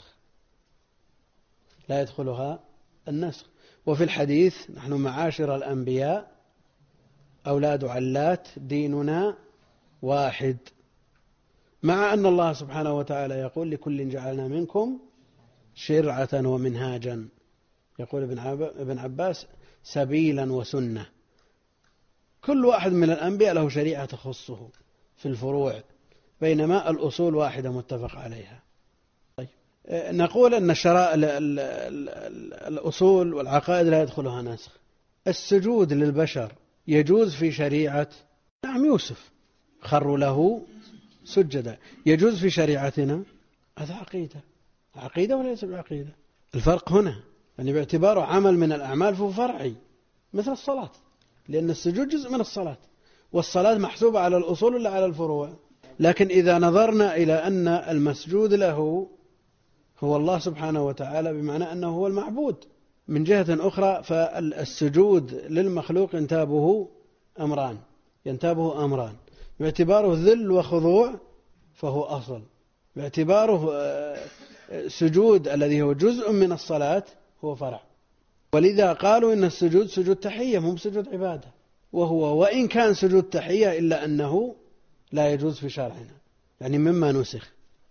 لا يدخلها النسخ. وفي الحديث نحن معاشر الأنبياء أولاد علات ديننا واحد، مع أن الله سبحانه وتعالى يقول لكل جعلنا منكم شرعة ومنهاجا، يقول ابن عباس سبيلا وسنة. كل واحد من الأنبياء له شريعة تخصه في الفروع، بينما الأصول واحدة متفق عليها. طيب. نقول أن الشرائع الأصول والعقائد لا يدخلها نسخ. السجود للبشر يجوز في شريعة نعم يوسف خروا له سجدا، يجوز في شريعتنا. هذا عقيدة، عقيدة وليس بعقيدة. الفرق هنا يعني باعتباره عمل من الأعمال فهو فرعي مثل الصلاة، لأن السجود جزء من الصلاة، والصلاة محسوبة على الأصول ولا على الفروع. لكن إذا نظرنا إلى أن المسجود له هو الله سبحانه وتعالى بمعنى أنه هو المعبود، من جهة أخرى فالسجود للمخلوق ينتابه أمران ينتابه أمران باعتباره ذل وخضوع فهو أصل، باعتباره سجود الذي هو جزء من الصلاة هو فرع. ولذا قالوا إن السجود سجود تحية مو سجود عبادة، وهو وإن كان سجود تحية إلا أنه لا يجوز في شرعنا، يعني مما نسخ.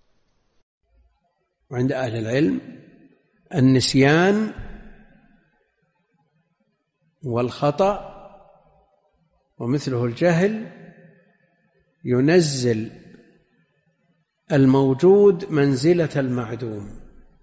وعند أهل العلم النسيان والخطأ ومثله الجهل ينزل الموجود منزلة المعدوم،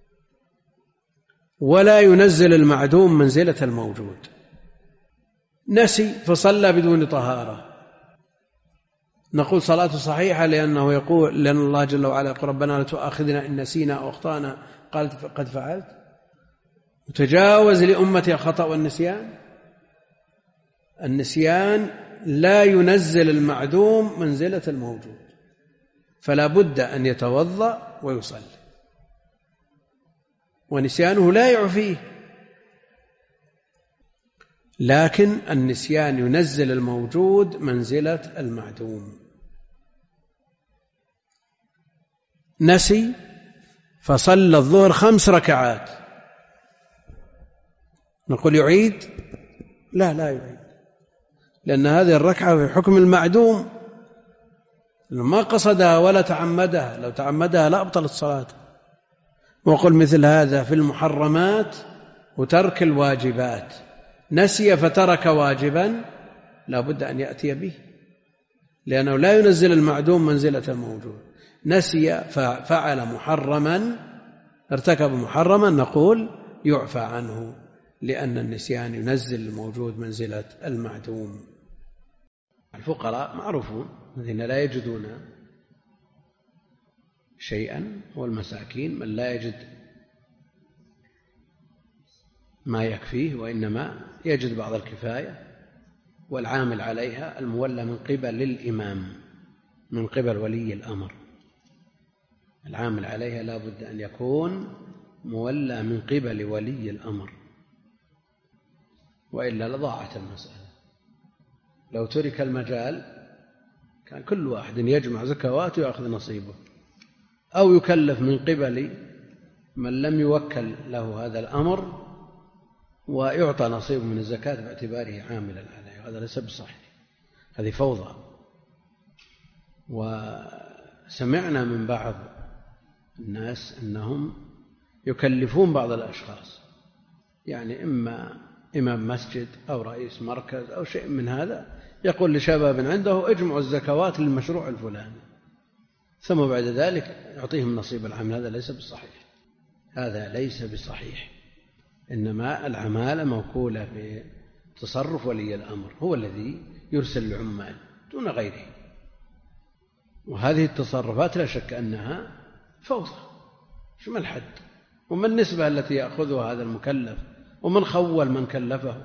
ولا ينزل المعدوم منزلة الموجود. نسي فصلى بدون طهارة، نقول صلاته صحيحة لأنه يقول لأن الله جل وعلا يقول ربنا لا تؤاخذنا إن نسينا أو أخطأنا قالت قد فعلت. وتجاوز لأمتي الخطأ والنسيان. النسيان لا ينزل المعدوم منزلة الموجود، فلا بد أن يتوضأ ويصلي، ونسيانه لا يعفيه. لكن النسيان ينزل الموجود منزلة المعدوم. نسي فصلى الظهر خمس ركعات، نقول يعيد؟ لا لا يعيد، لأن هذه الركعة في حكم المعدوم، ما قصدها ولا تعمدها. لو تعمدها لا أبطلت صلاته، وقل مثل هذا في المحرمات وترك الواجبات. نسي فترك واجبا لا بد أن يأتي به، لأنه لا ينزل المعدوم منزلة الموجود. نسي ففعل محرما، ارتكب محرما، نقول يعفى عنه، لأن النسيان ينزل الموجود منزلة المعدوم. الفقراء معروفون الذين لا يجدون شيئا، والمساكين من لا يجد ما يكفيه وإنما يجد بعض الكفاية. والعامل عليها المولى من قبل الإمام، من قبل ولي الأمر. العامل عليها لا بد أن يكون مولى من قبل ولي الأمر، وإلا لضاعت المسألة. لو ترك المجال كان كل واحد يجمع زكواته ويأخذ نصيبه، أو يكلف من قبل من لم يوكل له هذا الأمر ويعطى نصيب من الزكاة باعتباره عاملا عليه. هذا ليس بصحيح، هذه فوضى. وسمعنا من بعض الناس أنهم يكلفون بعض الأشخاص، يعني إما إمام مسجد أو رئيس مركز أو شيء من هذا، يقول لشباب عنده اجمعوا الزكوات للمشروع الفلاني، ثم بعد ذلك يعطيهم نصيب العمل. هذا ليس بصحيح، هذا ليس بصحيح. إنما العمالة موكولة بتصرف ولي الأمر، هو الذي يرسل العمال دون غيره. وهذه التصرفات لا شك أنها فوضى. شو ما الحد وما النسبة التي يأخذها هذا المكلف ومن خول من كلفه؟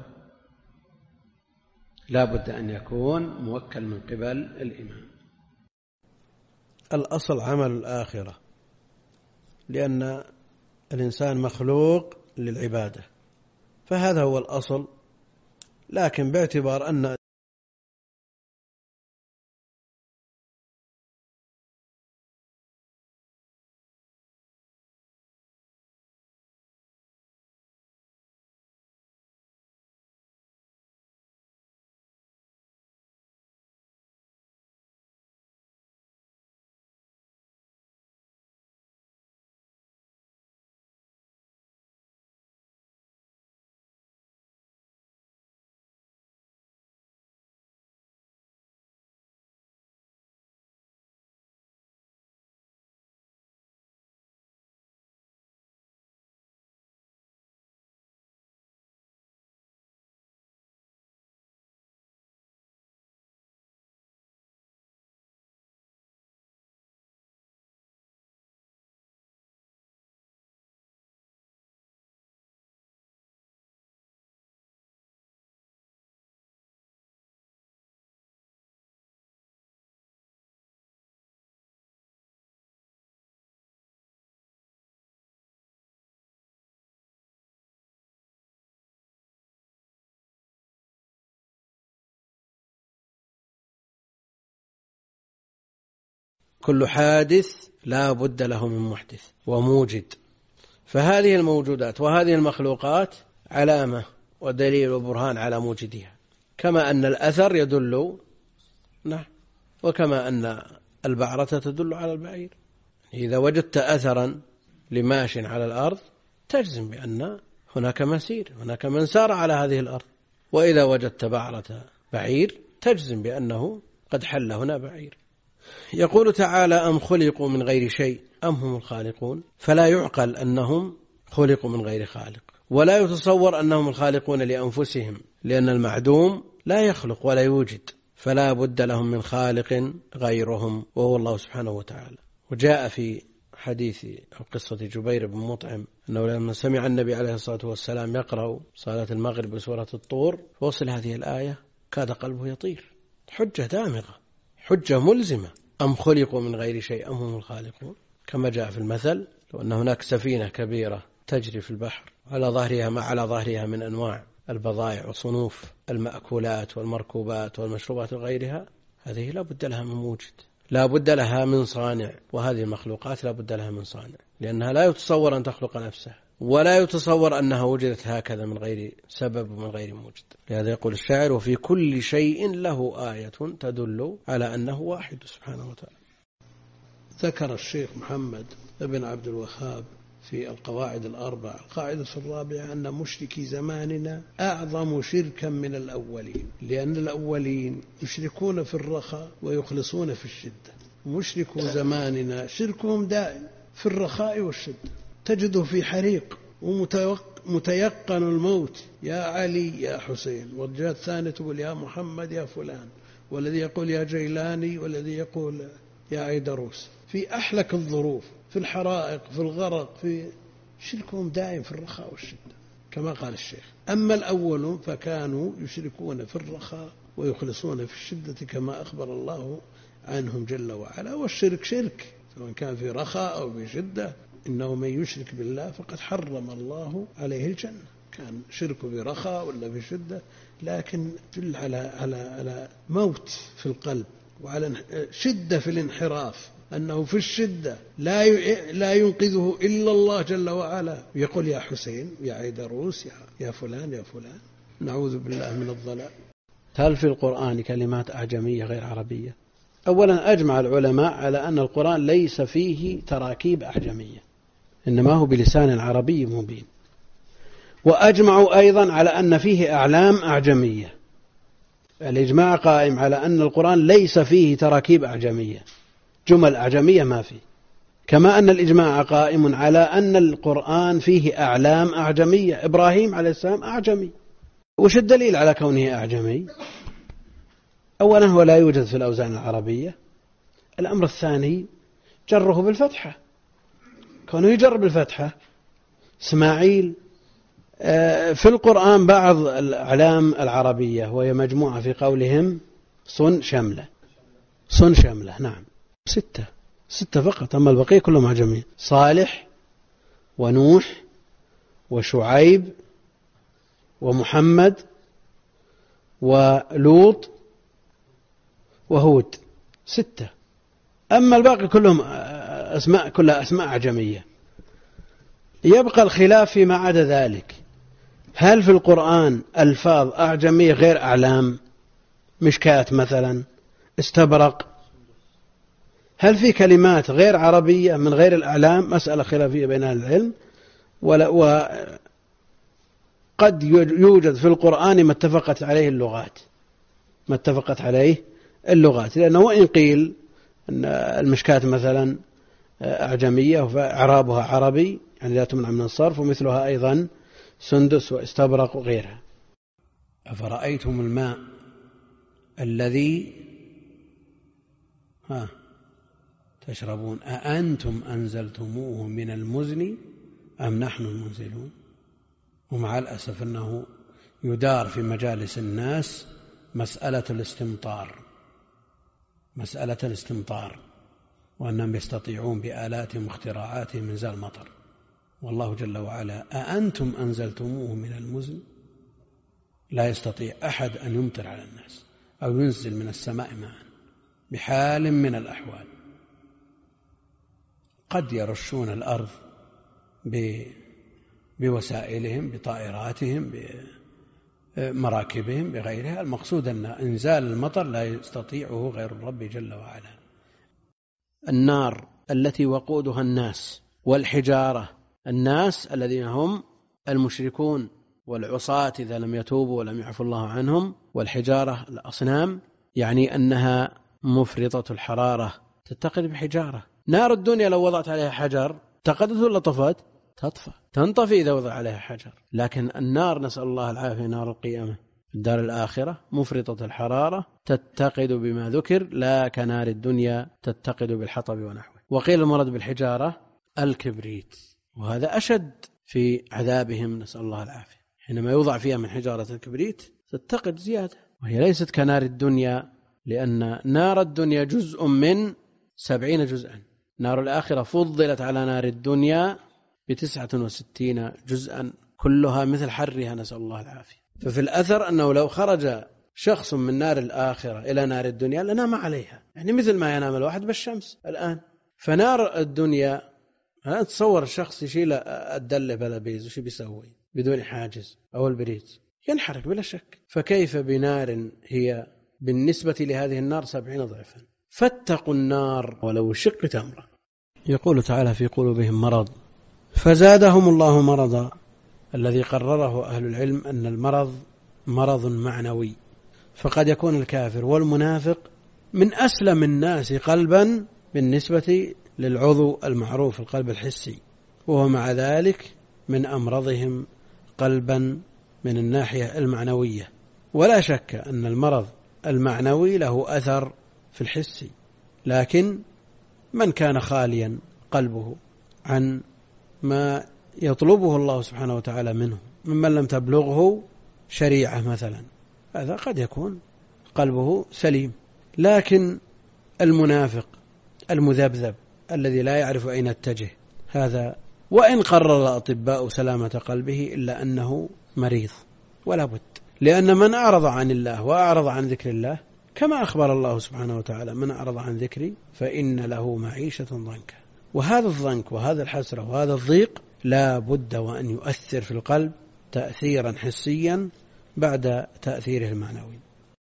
لا بد أن يكون موكل من قبل الإمام. الأصل عمل الآخرة، لأن الإنسان مخلوق للعبادة، فهذا هو الأصل. لكن باعتبار أن كل حادث لا بد له من محدث وموجد. فهذه الموجودات وهذه المخلوقات علامة ودليل وبرهان على موجدها، كما أن الأثر يدل، نعم، وكما أن البعرة تدل على البعير. إذا وجدت أثرا لماش على الأرض تجزم بأن هناك مسير، هناك من سار على هذه الأرض. وإذا وجدت بعرة بعير تجزم بأنه قد حل هنا بعير. يقول تعالى: أم خلقوا من غير شيء أم هم الخالقون. فلا يعقل أنهم خلقوا من غير خالق، ولا يتصور أنهم الخالقون لأنفسهم، لأن المعدوم لا يخلق ولا يوجد، فلا بد لهم من خالق غيرهم وهو الله سبحانه وتعالى. وجاء في حديث أو قصة جبير بن مطعم أنه لما سمع النبي عليه الصلاة والسلام يقرأ صلاة المغرب بسورة الطور فوصل هذه الآية كاد قلبه يطير. حجة دامغة، حجة ملزمة. أم خلقوا من غير شيء أم هم الخالقون، كما جاء في المثل: لو أن هناك سفينة كبيرة تجري في البحر على ظهرها ما على ظهرها من أنواع البضائع وصنوف المأكولات والمركوبات والمشروبات وغيرها، هذه لا بد لها من موجد، لا بد لها من صانع. وهذه المخلوقات لا بد لها من صانع، لأنها لا يتصور أن تخلق نفسها، ولا يتصور أنها وجدت هكذا من غير سبب ومن غير موجد. لهذا يقول الشاعر: وفي كل شيء له آية تدل على أنه واحد سبحانه وتعالى. ذكر الشيخ محمد بن عبد الوهاب في القواعد الأربع. القاعدة الرابعة أن مشركي زماننا أعظم شركا من الأولين، لأن الأولين يشركون في الرخاء ويخلصون في الشدة. مشركو زماننا شركهم دائم في الرخاء والشدة، تجده في حريق ومتيقن الموت، يا علي يا حسين، والجهة الثانية تقول يا محمد يا فلان، والذي يقول يا جيلاني، والذي يقول يا عيدروس، في أحلك الظروف، في الحرائق، في الغرق، في شركهم دائم في الرخاء والشدة كما قال الشيخ. أما الأولون فكانوا يشركون في الرخاء ويخلصون في الشدة كما أخبر الله عنهم جل وعلا. والشرك شرك سواء كان في رخاء أو في شدة، إنه من يشرك بالله فقد حرم الله عليه الجنة. كان شركه في رخاء ولا في شدة، لكن دل على على على موت في القلب وعلى شدة في الانحراف، أنه في الشدة لا لا ينقذه إلا الله جل وعلا، يقول يا حسين يا عيدروس يا فلان يا فلان. نعوذ بالله من الضلال. هل في القرآن كلمات أعجمية غير عربية؟ أولا أجمع العلماء على أن القرآن ليس فيه تراكيب أعجمية، إنما هو بلسان عربي مبين. وأجمعوا أيضا على أن فيه أعلام أعجمية. الإجماع قائم على أن القرآن ليس فيه تراكيب أعجمية، جمل أعجمية ما فيه، كما أن الإجماع قائم على أن القرآن فيه أعلام أعجمية. إبراهيم عليه السلام أعجمي. وش الدليل على كونه أعجمي؟ أولا هو لا يوجد في الأوزان العربية. الأمر الثاني جره بالفتحة، كونه يجر بالفتحة. إسماعيل في القرآن بعض الأعلام العربية وهي مجموعة في قولهم صن شملة، صن شملة، نعم ستة ستة فقط، أما البقية كلهم أعجميين. صالح ونوح وشعيب ومحمد ولوط وهود، ستة. أما الباقي كلهم أسماء، كلها أسماء أعجمية. يبقى الخلاف فيما عدا ذلك، هل في القرآن ألفاظ أعجمية غير أعلام؟ مشكات مثلا، استبرق. هل في كلمات غير عربية من غير الأعلام؟ مسألة خلافية بين أهل العلم. وقد يوجد في القرآن ما اتفقت عليه اللغات، ما اتفقت عليه اللغات، لأنه وإن قيل أن المشكات مثلا أعجمية فإعرابها عربي يعني لا تمنع من الصرف، ومثلها أيضا سندس واستبرق وغيرها. أفرأيتم الماء الذي ها تشربون أأنتم أنزلتموه من المزن أم نحن المنزلون؟ ومع الأسف أنه يدار في مجالس الناس مسألة الاستمطار، مسألة الاستمطار، وأنهم يستطيعون بآلاتهم واختراعاتهم إنزال المطر. والله جل وعلا أأنتم أنزلتموه من المزن؟ لا يستطيع أحد أن يمطر على الناس أو ينزل من السماء ماء بحال من الأحوال. قد يرشون الأرض بوسائلهم، بطائراتهم، بمراكبهم، بغيرها. المقصود أن إنزال المطر لا يستطيعه غير الرب جل وعلا. النار التي وقودها الناس، والحجارة الناس الذين هم المشركون والعصاة إذا لم يتوبوا ولم يعفو الله عنهم، والحجارة الأصنام، يعني أنها مفرطة الحرارة تتقد بحجارة. نار الدنيا لو وضعت عليها حجر تقدت ولا طفت؟ تطفى، تنطفي إذا وضع عليها حجر. لكن النار نسأل الله العافية، نار القيامة في الدار الآخرة مفرطة الحرارة تتقد بما ذكر، لا كنار الدنيا تتقد بالحطب ونحوه. وقيل المراد بالحجارة الكبريت، وهذا أشد في عذابهم نسأل الله العافية. حينما يوضع فيها من حجارة الكبريت تتقد زيادة، وهي ليست كنار الدنيا، لأن نار الدنيا جزء من سبعين جزءا، نار الآخرة فضلت على نار الدنيا بتسعة وستين جزءا، كلها مثل حرها نسأل الله العافية. ففي الأثر أنه لو خرج شخص من نار الآخرة إلى نار الدنيا لنام عليها، يعني مثل ما ينام الواحد بالشمس الآن. فنار الدنيا الآن تصور الشخص يشيل الدلة بلابيز وش بيسوي بدون حاجز أو البريد؟ ينحرق بلا شك. فكيف بنار هي بالنسبة لهذه النار سبعين ضعفا؟ فاتقوا النار ولو شق تمرة. يقول تعالى في قلوبهم مرض فزادهم الله مرضا. الذي قرره أهل العلم أن المرض مرض معنوي، فقد يكون الكافر والمنافق من أسلم الناس قلبا بالنسبة للعضو المعروف القلب الحسي، وهو مع ذلك من أمرضهم قلبا من الناحية المعنوية. ولا شك أن المرض المعنوي له أثر في الحسي، لكن من كان خاليا قلبه عن ما يطلبه الله سبحانه وتعالى منه ممن لم تبلغه شريعة مثلا، هذا قد يكون قلبه سليم. لكن المنافق المذبذب الذي لا يعرف أين يتجه، هذا وإن قرر الأطباء سلامة قلبه إلا أنه مريض ولا بد، لأن من أعرض عن الله وأعرض عن ذكر الله كما أخبر الله سبحانه وتعالى: من أعرض عن ذكري فإن له معيشة ضنكا. وهذا الضنك وهذا الحسرة وهذا الضيق لا بد وأن يؤثر في القلب تأثيرا حسيا بعد تأثيره المعنوي.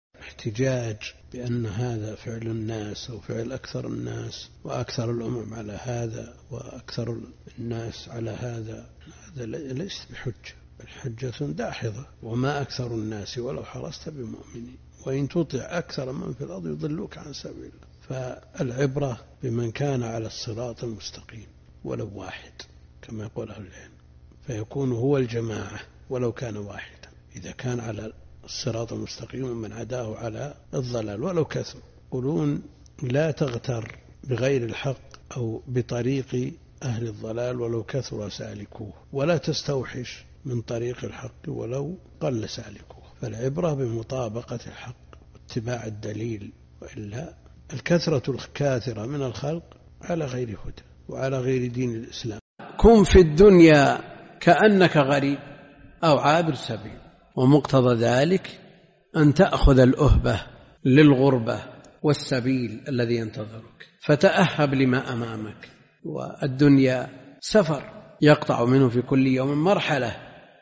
احتجاج بأن هذا فعل الناس أو فعل أكثر الناس وأكثر الأمم على هذا وأكثر الناس على هذا، هذا ليس بحجة، بل حجة داحضة. وما أكثر الناس ولو حرصت بمؤمنين وإن تطع أكثر من في الأرض يضلوك عن سبيل الله. فالعبرة بمن كان على الصراط المستقيم ولو واحد كما يقول أهل العلم، فيكون هو الجماعة ولو كان واحدا. إذا كان على الصراط المستقيم من عداه على الضلال ولو كثر. يقولون: لا تغتر بغير الحق أو بطريق أهل الضلال ولو كثر سالكوه، ولا تستوحش من طريق الحق ولو قل سالكوه. فالعبرة بمطابقة الحق واتباع الدليل، وإلا الكثرة الكاثرة من الخلق على غير هدى وعلى غير دين الإسلام. كن في الدنيا كأنك غريب أو عابر سبيل، ومقتضى ذلك أن تأخذ الأهبة للغربة والسبيل الذي ينتظرك، فتأهب لما أمامك. والدنيا سفر يقطع منه في كل يوم مرحلة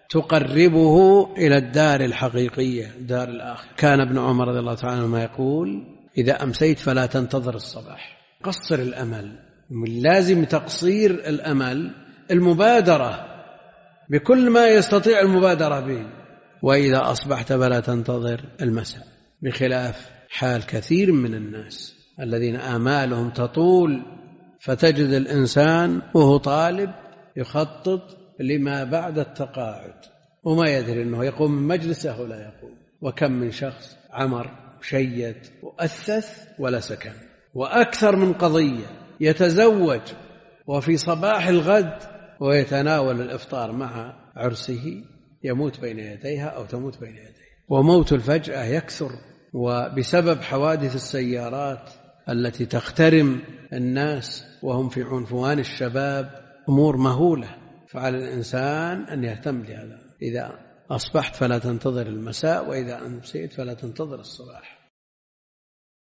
تقربه إلى الدار الحقيقية، دار الآخرة. كان ابن عمر رضي الله تعالى عنهما يقول: إذا أمسيت فلا تنتظر الصباح، قصر الأمل. من لازم تقصير الأمل المبادرة بكل ما يستطيع المبادرة به. وإذا أصبحت فلا تنتظر المساء، بخلاف حال كثير من الناس الذين آمالهم تطول، فتجد الإنسان وهو طالب يخطط لما بعد التقاعد وما يدري أنه يقوم من مجلسه ولا يقوم. وكم من شخص عمر شيد وأثث ولا سكن. وأكثر من قضية يتزوج وفي صباح الغد ويتناول الإفطار مع عرسه يموت بين يديها أو تموت بين يديه. وموت الفجأة يكثر، وبسبب حوادث السيارات التي تخترم الناس وهم في عنفوان الشباب أمور مهولة. فعلى الإنسان أن يهتم لهذا. إذا أصبحت فلا تنتظر المساء، وإذا أمسيت فلا تنتظر الصباح.